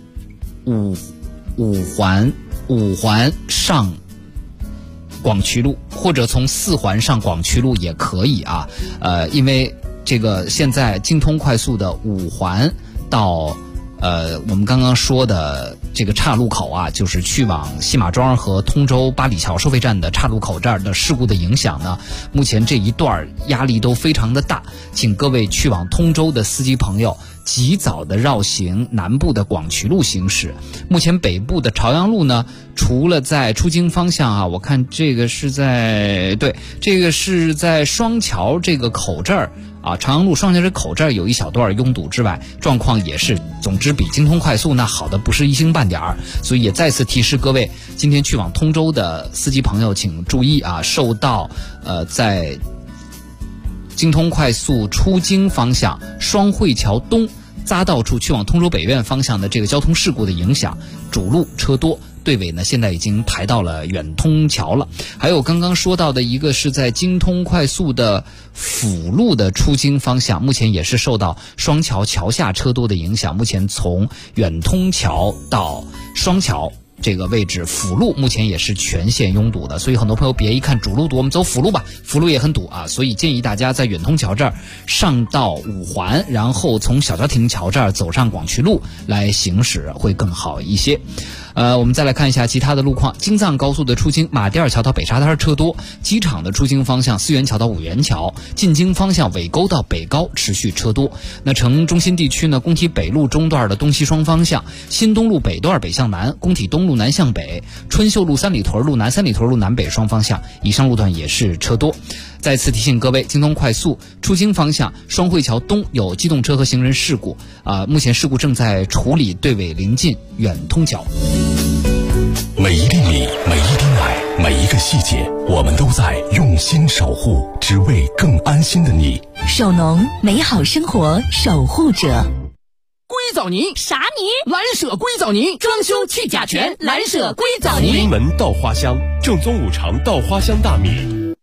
五环上广渠路，或者从4环上广渠路也可以啊。因为这个现在京通快速的5环到我们刚刚说的这个岔路口啊，就是去往西马庄和通州八里桥收费站的岔路口这儿的事故的影响呢，目前这一段压力都非常的大，请各位去往通州的司机朋友及早的绕行南部的广渠路行驶。目前北部的朝阳路呢，除了在出京方向啊，我看这个是在双桥这个口这儿啊，朝阳路双桥这口这儿有一小段拥堵之外，状况也是，总之比京通快速那好的不是一星半点儿。所以也再次提示各位，今天去往通州的司机朋友请注意啊，受到在京通快速出京方向双汇桥东匝道处去往通州北苑方向的这个交通事故的影响，主路车多，队尾呢现在已经排到了远通桥了。还有刚刚说到的一个是在京通快速的辅路的出京方向，目前也是受到双桥桥下车多的影响，目前从远通桥到双桥这个位置辅路目前也是全线拥堵的，所以很多朋友别一看主路堵，我们走辅路吧，辅路也很堵啊。所以建议大家在远通桥这儿上到5环，然后从小家庭桥这儿走上广渠路来行驶会更好一些。我们再来看一下其他的路况。京藏高速的出京马甸尔桥到北沙滩车多，机场的出京方向思源桥到五元桥，进京方向尾沟到北高持续车多。那城中心地区呢，工体北路中段的东西双方向，新东路北段北向南，工体东路南向北，春秀路三里屯路南三里屯路南北双方向以上路段也是车多。再次提醒各位，京通快速出京方向双汇桥东有机动车和行人事故目前事故正在处理，队尾临近远通桥。 每一粒米，每一滴奶，每一个细节，我们都在用心守护，只为更安心的你。 首农，美好生活守护者。 硅藻泥啥泥？ 蓝舍硅藻泥，装修去甲醛，蓝舍硅藻泥。 福临门稻花香，正宗五常稻花香大米。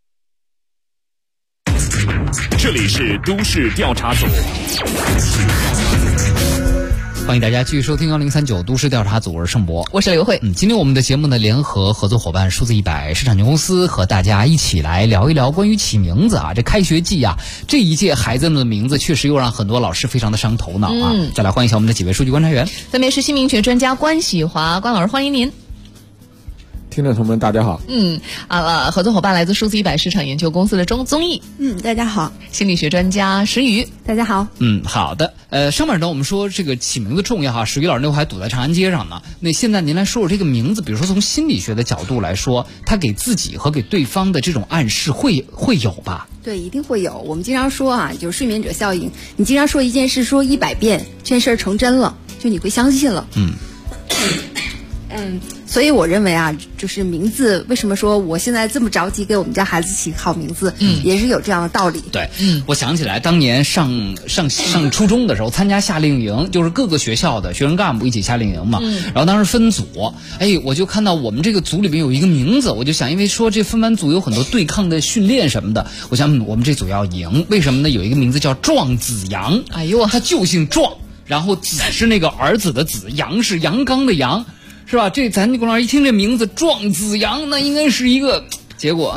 这里是都市调查组。 欢迎大家继续收听1039都市调查组，我是盛博， 我是刘慧。 今天我们的节目呢，联合合作伙伴数字100市场公司和大家一起来聊一聊关于起名字啊。这开学季啊，这一届孩子们的名字确实又让很多老师非常的伤头脑啊。再来欢迎一下我们的几位数据观察员， 分别是新名学专家关喜华，关老师欢迎您。 听众朋友们大家好。 合作伙伴来自数字100市场研究公司的钟宗义。 大家好。 心理学专家石宇， 大家好。 好的。上面呢我们说这个起名字重要哈，石宇老师那会还堵在长安街上呢。那现在您来说说这个名字，比如说从心理学的角度来说，他给自己和给对方的这种暗示会有吧？ 对，一定会有。我们经常说啊，就是睡眠者效应。你经常说一件事说100遍，这件事成真了，就你会相信了。所以我认为啊，就是名字为什么说我现在这么着急给我们家孩子起好名字，也是有这样的道理。 对，我想起来当年上初中的时候参加夏令营，就是各个学校的学生干部一起夏令营嘛。然后当时分组，我就看到我们这个组里面有一个名字，我就想，因为说这分完组有很多对抗的训练什么的，我想我们这组要赢，为什么呢？有一个名字叫壮子阳，他就姓壮，然后子是那个儿子的子，阳是阳刚的阳。是吧？这咱龚老师一听这名字壮子阳，那应该是一个结果。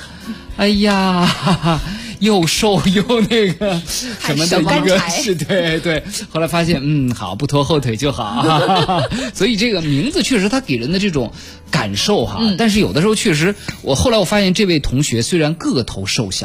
又瘦又那个什么的一个是，对。后来发现，好，不拖后腿就好。所以这个名字确实它给人的这种感受哈。但是有的时候确实，后来我发现这位同学虽然个头瘦小，但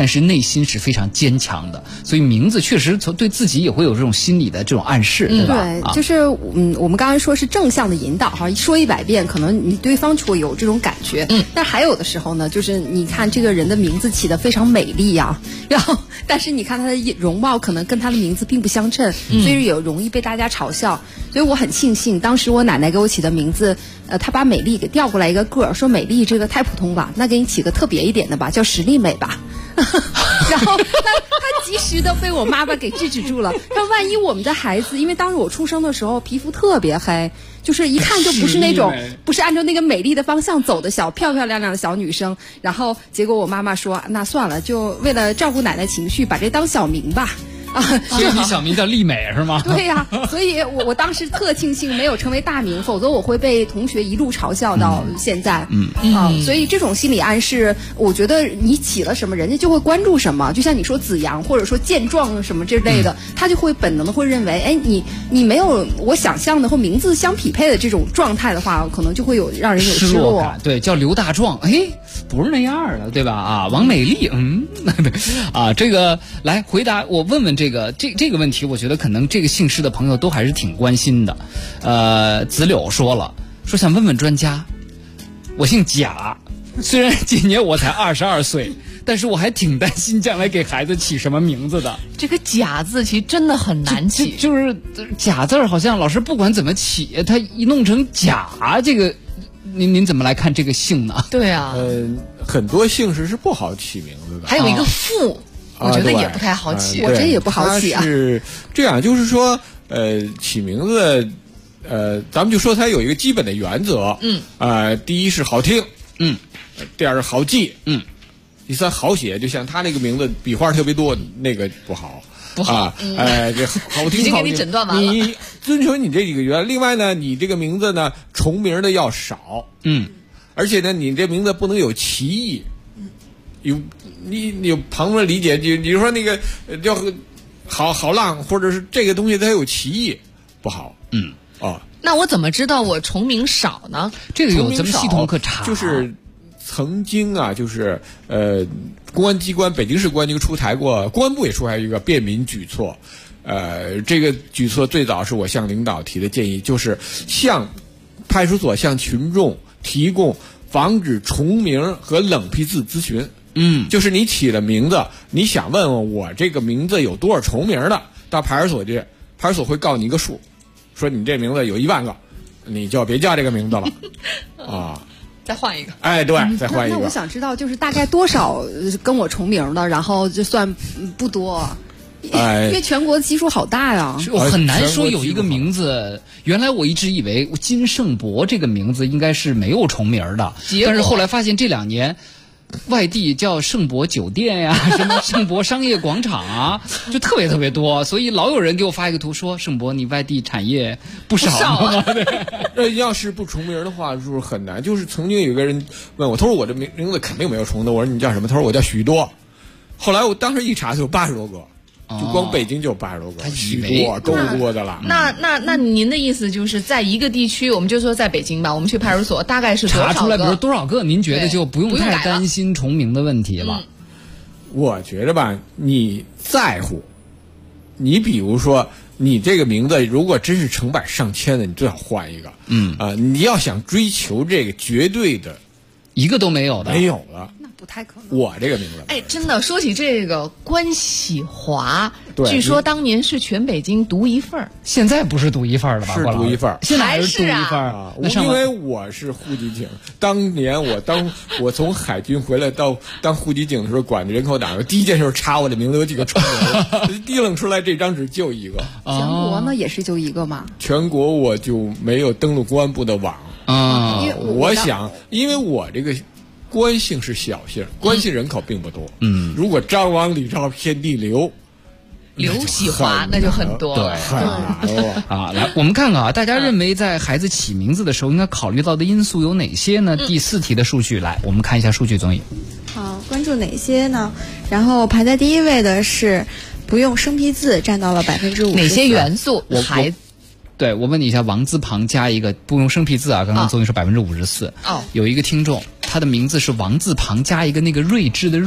但是内心是非常坚强的。所以名字确实对自己也会有这种心理的这种暗示，对吧？ 对，就是我们刚刚说是正向的引导哈，说100遍，可能你对方就会有这种感觉。但还有的时候呢，就是你看这个人的名字起得非常美丽呀，然后但是你看他的容貌可能跟他的名字并不相称，所以也容易被大家嘲笑。所以我很庆幸，当时我奶奶给我起的名字，她把美丽给调过来一个个儿，说美丽这个太普通了，那给你起个特别一点的吧，叫实力美吧。然后他及时的被我妈妈给制止住了。说万一我们的孩子，因为当时我出生的时候皮肤特别黑，就是一看就不是那种不是按照那个美丽的方向走的漂亮亮的小女生。然后结果我妈妈说，那算了，就为了照顾奶奶情绪，把这当小名吧。 所以你小名叫丽美是吗？ 对呀，所以我当时特庆幸没有成为大名，否则我会被同学一路嘲笑到现在。所以这种心理暗示，我觉得你起了什么，人家就会关注什么。就像你说子阳或者说健壮什么之类的，他就会本能的会认为，哎，你没有我想象的或名字相匹配的这种状态的话，可能就会让人有失落感。对，叫刘大壮，哎，不是那样的，对吧？啊，王美丽，啊，这个来回答我问问。这个问题，我觉得可能这个姓氏的朋友都还是挺关心的。子柳说想问问专家，我姓贾，虽然今年我才22岁，但是我还挺担心将来给孩子起什么名字的。 这个贾字其实真的很难起， 就是贾字好像老师不管怎么起，他一弄成贾，这个您怎么来看这个姓呢？ 对啊， 很多姓氏是不好起名字的， 还有一个傅。我觉得也不太好起， 我这也不好起啊。 是这样，就是说，起名字，咱们就说它有一个基本的原则，第一是好听，第二是好记，第三好写，就像他那个名字笔画特别多，那个不好， 不好， 这好听， 已经给你诊断完了。 你遵循你这几个原则，另外呢，你这个名字呢重名的要少，而且呢，你这名字不能有歧义，你有旁人理解，你说那个叫好浪，或者是这个东西它有歧义，不好。 那我怎么知道我重名少呢？ 这个有咱们系统可查。 就是曾经啊，就是公安机关北京市公安局出台过，公安部也出台一个便民举措。这个举措最早是我向领导提的建议，就是向派出所向群众提供防止重名和冷僻字咨询。就是你起了名字，你想问问我这个名字有多少重名的，到派出所去，派出所会告你一个数，说你这名字有10000个，你就别叫这个名字了再换一个。 哎，对，再换一个。 那我想知道，就是大概多少跟我重名的，然后就算不多。因为全国基数好大呀， 我很难说有一个名字。原来我一直以为金圣博这个名字应该是没有重名的，但是后来发现这2年。外地叫圣博酒店呀，什么圣博商业广场啊，就特别特别多，所以老有人给我发一个图说圣博你外地产业不少啊。 要是不重名的话，就是很难。就是曾经有个人问我，他说我这名字肯定没有重的，我说你叫什么？他说我叫许多。后来我当时一查就有80多个。就光北京就有80多个，许多够多的了。 那您的意思就是在一个地区，我们就说在北京吧，我们去派出所大概是多少个？ 查出来比如多少个，您觉得就不用太担心重名的问题了？ 我觉着吧，你在乎，你比如说你这个名字如果真是成百上千的，你最好换一个。你要想追求这个绝对的， 一个都没有的， 没有了。 不太可能。 我这个名字， 哎，真的说起这个关喜华，据说当年是全北京独一份儿， 现在不是独一份儿了吧？ 是独一份儿， 现在还是独一份儿啊！因为我是户籍警，当年我从海军回来到当户籍警的时候，管着人口档，第一件事查我的名字有几个重名，提楞出来这张纸就一个。 全国呢也是就一个嘛？ 全国我就没有登录公安部的网啊。 我想，因为我这个。官姓是小姓，官姓人口并不多。如果张王李赵遍地刘喜华那就很多。 对，啊，来，我们看看啊，大家认为在孩子起名字的时候应该考虑到的因素有哪些呢？第4题的数据，来，我们看一下数据总引。 好，关注哪些呢？然后排在第1位的是不用生僻字，占到了50%。 哪些元素？ 对，我问你一下，王字旁加一个不用生僻字啊，刚刚总引说54%。有一个听众。他的名字是王字旁加一个那个睿智的睿，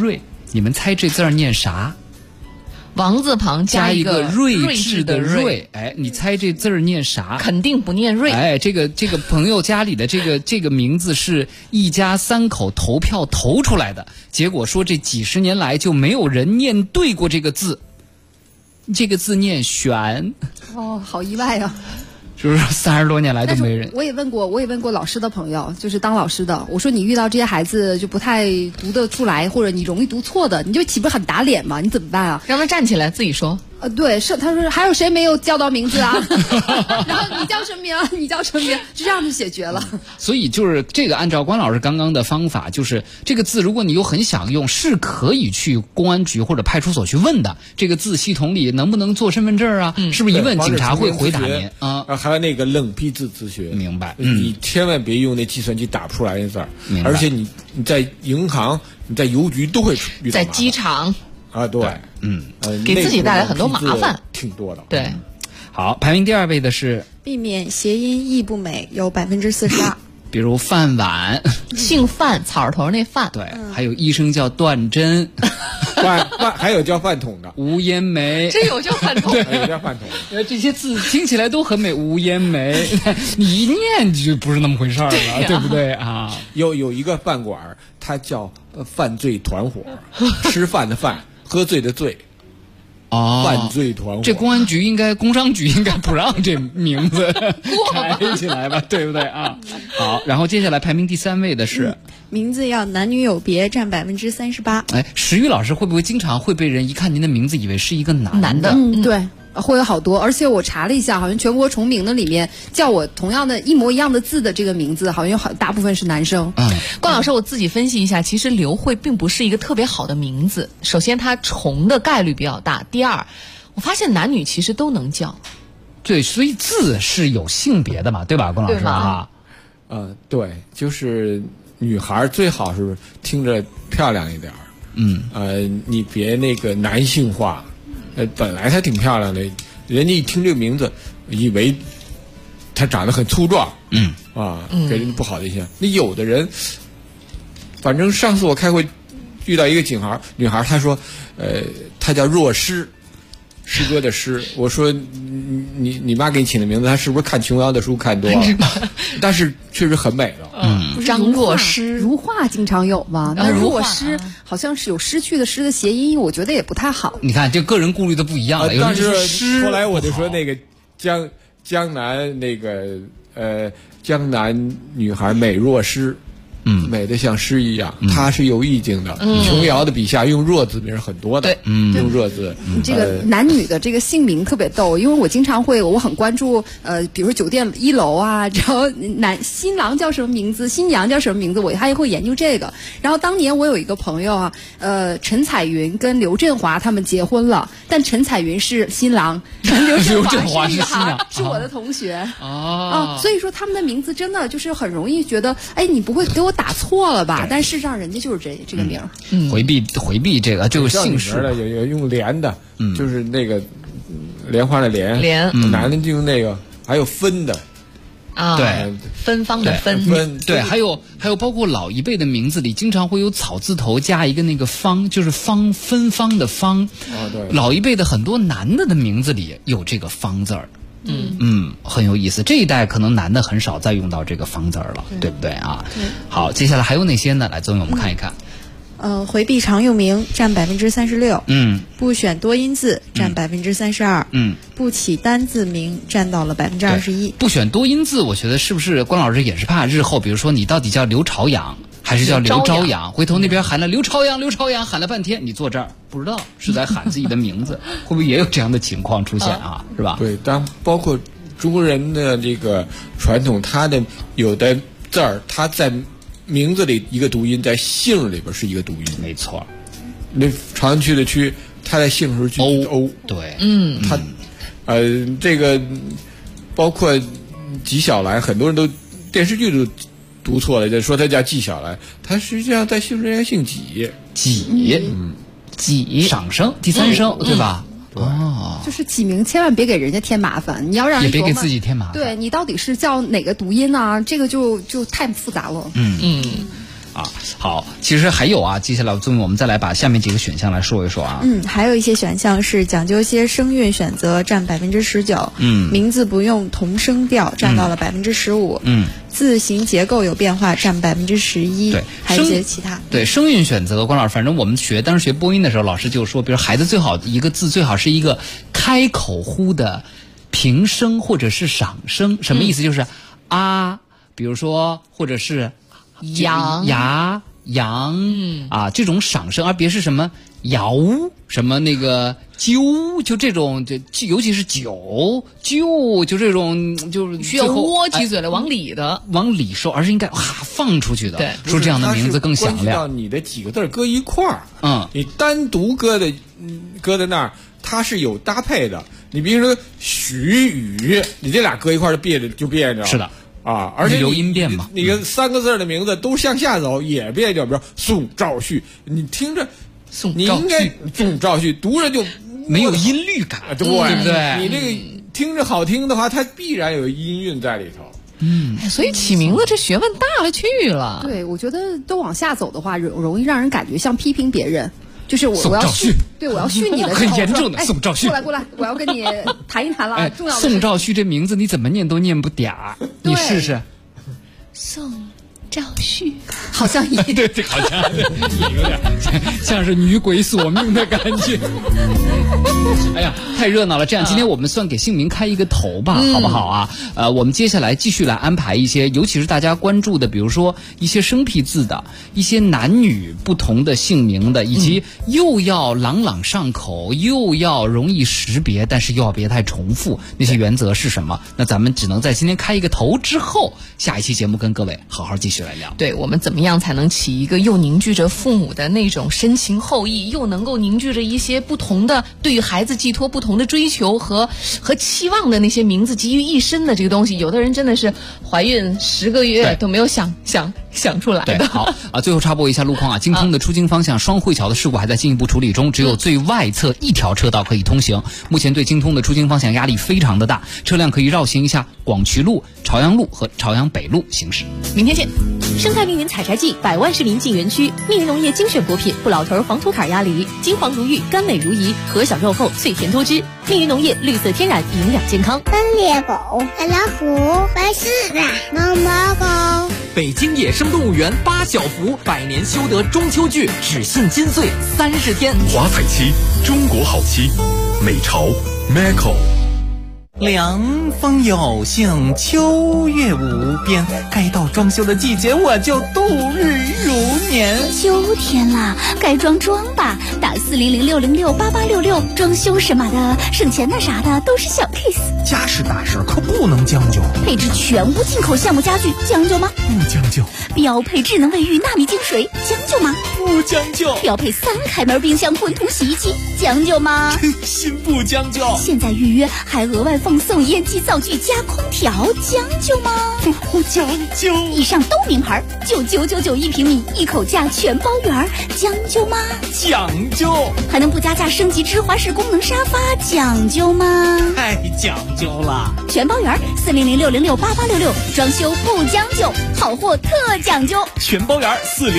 你们猜这字儿念啥？ 王字旁加一个睿智的睿，哎，你猜这字儿念啥？ 肯定不念睿。 哎，这个朋友家里的这个名字是一家3口投票投出来的，结果说这几十年来就没有人念对过这个字，这个字念玄。 哦，好意外啊！ 就是30多年来都没人。 我也问过老师的朋友，就是当老师的，我说你遇到这些孩子就不太读得出来，或者你容易读错的，你就岂不是很打脸吗？你怎么办啊？ 让他站起来自己说。 对，是他说还有谁没有叫到名字啊？然后你叫什么名？你叫什么名？就这样就解决了。 所以就是这个，按照关老师刚刚的方法，就是这个字，如果你又很想用，是可以去公安局或者派出所去问的。这个字系统里能不能做身份证啊？是不是一问警察会回答您啊？ 还有那个冷僻字咨询， 明白？ 你千万别用那计算机打不出来的字儿，而且你在银行、你在邮局都会遇到， 在机场。 啊，对， 给自己带来很多麻烦， 挺多的。 对，好，排名第2位的是避免谐音义不美，有42%。 比如饭碗， 姓范，草头那范。 对，还有医生叫段针， 还有叫饭桶的吴烟梅， 真有叫饭桶， 对，有叫饭桶。 这些字听起来都很美，吴烟梅，你一念就不是那么回事了，对不对啊？ 有一个饭馆，它叫犯罪团伙，吃饭的饭。喝醉的醉，犯罪团伙。 这公安局工商局应该不让这名字开起来吧，对不对啊？好，然后接下来排名第3位的是， 名字要男女有别，占38%。 哎，石玉老师会不会经常会被人一看您的名字以为是一个男的？ 对。会有好多，而且我查了一下，好像全国重名的里面叫我同样的一模一样的字的这个名字，好像有大部分是男生。 关老师，我自己分析一下，其实刘慧并不是一个特别好的名字。首先，它重的概率比较大；第二，我发现男女其实都能叫。 对，所以字是有性别的嘛，对吧，关老师啊？ 对，就是女孩最好是听着漂亮一点。你别那个男性化。本来她挺漂亮的，人家一听这个名字，以为她长得很粗壮，给人不好的印象。那有的人，反正上次我开会遇到一个女孩，她说，她叫若诗，诗歌的诗。我说你妈给你起的名字，她是不是看琼瑶的书看多了？但是确实很美的。 张若诗， 如画经常有嘛？那若诗好像是有失去的诗的谐音，我觉得也不太好。 你看，这个人顾虑的不一样了。 但是后来我就说那个江南那个江南女孩美若诗。美的像诗一样，它是有意境的。琼瑶的笔下用若字名很多的，用若字。 这个男女的这个姓名特别逗，因为我经常我很关注比如说酒店1楼啊，然后新郎叫什么名字，新娘叫什么名字，我还会研究这个。然后当年我有一个朋友啊，陈彩云跟刘振华他们结婚了，但陈彩云是新郎，刘振华是女孩，是我的同学所以说他们的名字真的就是很容易觉得，哎，你不会给我打错了吧？但事实上人家就是这个名儿。 回避这个就是姓氏的，有用莲的，就是那个莲花的莲，男的就用那个，还有分的。 对， 芬芳的芬， 对，还有包括老一辈的名字里经常会有草字头加一个那个芳，就是芬芳的芳。 对， 老一辈的很多男的名字里有这个芳字儿。很有意思。这一代可能男的很少再用到这个方字了，对不对啊？好，接下来还有哪些呢？来，宗勇，我们看一看。 回避常用名占36%，不选多音字占32%，不起单字名占到了21%。 不选多音字，我觉得是不是关老师也是怕日后，比如说你到底叫刘朝阳还是叫刘朝阳，回头那边喊了刘朝阳，喊了半天，你坐这儿不知道是在喊自己的名字，会不会也有这样的情况出现啊？是吧？ 对，包括中国人的这个传统，他的有的字儿，他在名字里一个读音，在姓里边是一个读音， 没错。 那朝阳区的区，他在姓时候就欧， 对， 他这个包括纪晓岚，很多人都电视剧都读错了，就说他叫纪晓岚，他实际上在姓氏应该姓纪， 纪赏声第3声，对吧？ 就是起名千万别给人家添麻烦，你要让人也别给自己添麻烦。 对，你到底是叫哪个读音呢？这个就太复杂了。 啊。好，其实还有啊，接下来我们再来把下面几个选项来说一说啊。 还有一些选项是讲究些声韵选择，占19%。名字不用同声调，占到了15%。字形结构有变化，占11%。 对， 还有一些其他。 对，声韵选择，关老师，反正我们当时学播音的时候，老师就说，比如孩子最好一个字最好是一个开口呼的平声或者是赏声，什么意思？就是啊，比如说或者是羊啊这种赏声，而别是什么摇什么那个啾，就这种尤其是啾就这种就是需要窝起嘴来往里说，而是应该放出去的。 对， 说这样的名字更响亮。 到你的几个字搁一块儿，你单独搁在那儿，它是有搭配的。你比如说许宇，你这俩搁一块儿就别扭。 是的。 而且留音变嘛， 你跟3个字的名字都向下走也别扭，比如宋兆旭，你听着，你应该宋兆旭读着就没有音律感， 对不对？你这个听着好听的话，它必然有音韵在里头。 所以起名字这学问大了去了。 对，我觉得都往下走的话，容易让人感觉像批评别人。就是我要训你的很严重的宋兆旭， 过来，我要跟你谈一谈了。重要的宋兆旭这名字你怎么念都念不嗲，你试试。 宋兆旭， 好像也对，好像也有点像是女鬼索命的感觉。哎呀，太热闹了！这样，今天我们算给姓名开一个头吧，好不好啊？我们接下来继续来安排一些，尤其是大家关注的，比如说一些生僻字的，一些男女不同的姓名的，以及又要朗朗上口，又要容易识别，但是又要别太重复，那些原则是什么？那咱们只能在今天开一个头之后，下一期节目跟各位好好继续来聊。 对，我们怎么样才能起一个又凝聚着父母的那种深情厚谊，又能够凝聚着一些不同的对于孩子寄托不同的追求和期望的那些名字集于一身的这个东西，有的人真的是怀孕10个月都没有想出来的。 对，好啊，最后插播一下路况啊，京通的出京方向双汇桥的事故还在进一步处理中，只有最外侧一条车道可以通行。目前对京通的出京方向压力非常的大，车辆可以绕行一下广渠路、朝阳路和朝阳北路行驶。 明天见。生态密云采摘季，100万市民进园区，密云农业精选果品不老头黄土坎鸭梨，金黄如玉，甘美如饴，核小肉厚，脆甜多汁。密云农业绿色天然，营养健康。 斑鬣狗、大老虎、白狮子、毛毛狗。 北京野生动物园8小福100年修得中秋剧只信金穗30天。 华彩期，中国好期，美潮 Macau。 凉风有幸，秋月无边，该到装修的季节，我就度日如年。 秋天了，该装吧，打4006068866，装修什么的，省钱的啥的都是小 case。 家事大事可不能将就， 配置全屋进口橡木家具，将就吗？ 不将就。 标配智能卫浴纳米净水，将就吗？ 不将就。 标配3开门冰箱混同洗衣机，将就吗？ 真心不将就。 现在预约还额外奉送烟机灶具加空调，将就吗？ 不将就。 以上都名牌，99991平米，一口价全包圆，将就吗？ 讲究。 还能不加价升级芝华士功能沙发，讲究吗？ 太讲究了。 全包圆，4006068866，装修不将就，好货特讲究。 全包圆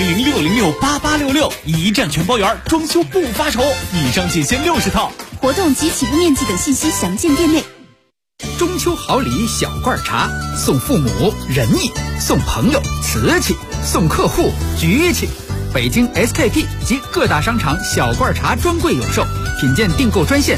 ，4006068866，一站全包圆，装修不发愁。以上仅限60套。 活动及起步面积等信息详见店内。 中秋好礼小罐茶，送父母仁义，送朋友瓷器，送客户局气。北京 SKP 及各大商场小罐茶专柜有售，品鉴订购专线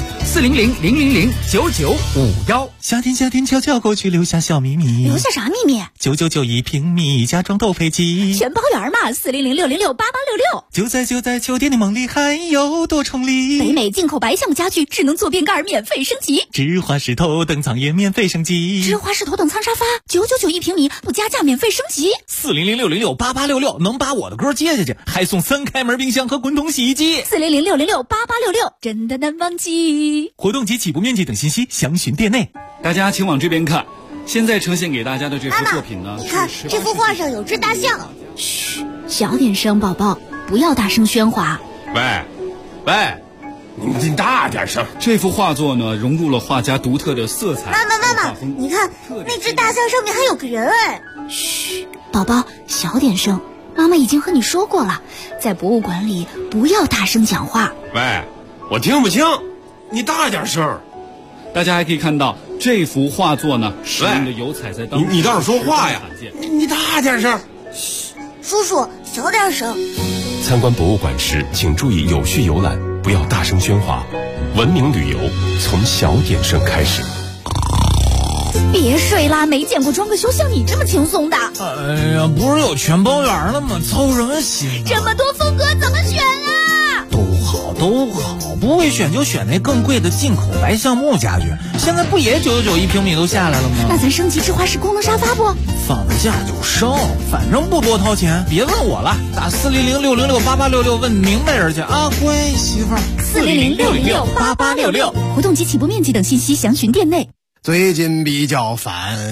40000009951。 夏天悄悄过去，留下小秘密。 留下啥秘密 ？9991平米，家装都配齐。 全包圆嘛，4006068866。 就在秋天的梦里，还有多重礼。 北美进口白橡木家具，智能坐便盖免费升级。 芝华士头等舱也免费升级。 芝华士头等舱沙发，9991平米，不加价免费升级。 40006068866，能把我的歌接下去，还送3开门冰箱和滚筒洗衣机。 40006068866，真的难忘记。 活动及起步面积等信息详询店内。 大家请往这边看，现在呈现给大家的这幅作品呢， 你看这幅画上有只大象。 嘘，小点声，宝宝，不要大声喧哗。 喂， 你大点声。 这幅画作呢，融入了画家独特的色彩。 妈妈，你看那只大象上面还有个人哎。 嘘，宝宝，小点声。 妈妈已经和你说过了，在博物馆里不要大声讲话。 喂，我听不清，你大点声。 大家还可以看到这幅画作呢，使用的油彩在当时你倒是说话呀！你大点声。 叔叔小点声。 参观博物馆时，请注意有序游览，不要大声喧哗。文明旅游从小点声开始。 别睡啦，没见过装个修像你这么轻松的。 哎呀，不是有全包圆了吗？操什么心？ 这么多风格怎么选啊？ 都好，不会选就选那更贵的进口白橡木家具，现在不也999一平米都下来了吗？ 那咱升级智化式功能沙发不？ 放假就升，反正不多掏钱，别问我了，打400-606-8866问明白人去啊，乖媳妇儿。 400-606-8866，活动及起步面积等信息详询店内。 最近比较烦，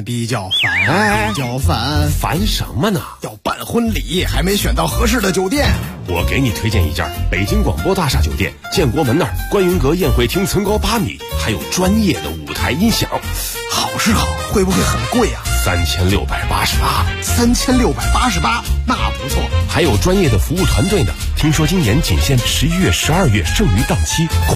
烦什么呢？ 要办婚礼，还没选到合适的酒店。 我给你推荐一家北京广播大厦酒店，建国门那儿观云阁宴会厅层高8米，还有专业的舞台音响。 好是好，会不会很贵啊 ？3688。 3688，那不错。 还有专业的服务团队呢。听说今年仅限11月、12月剩余档期。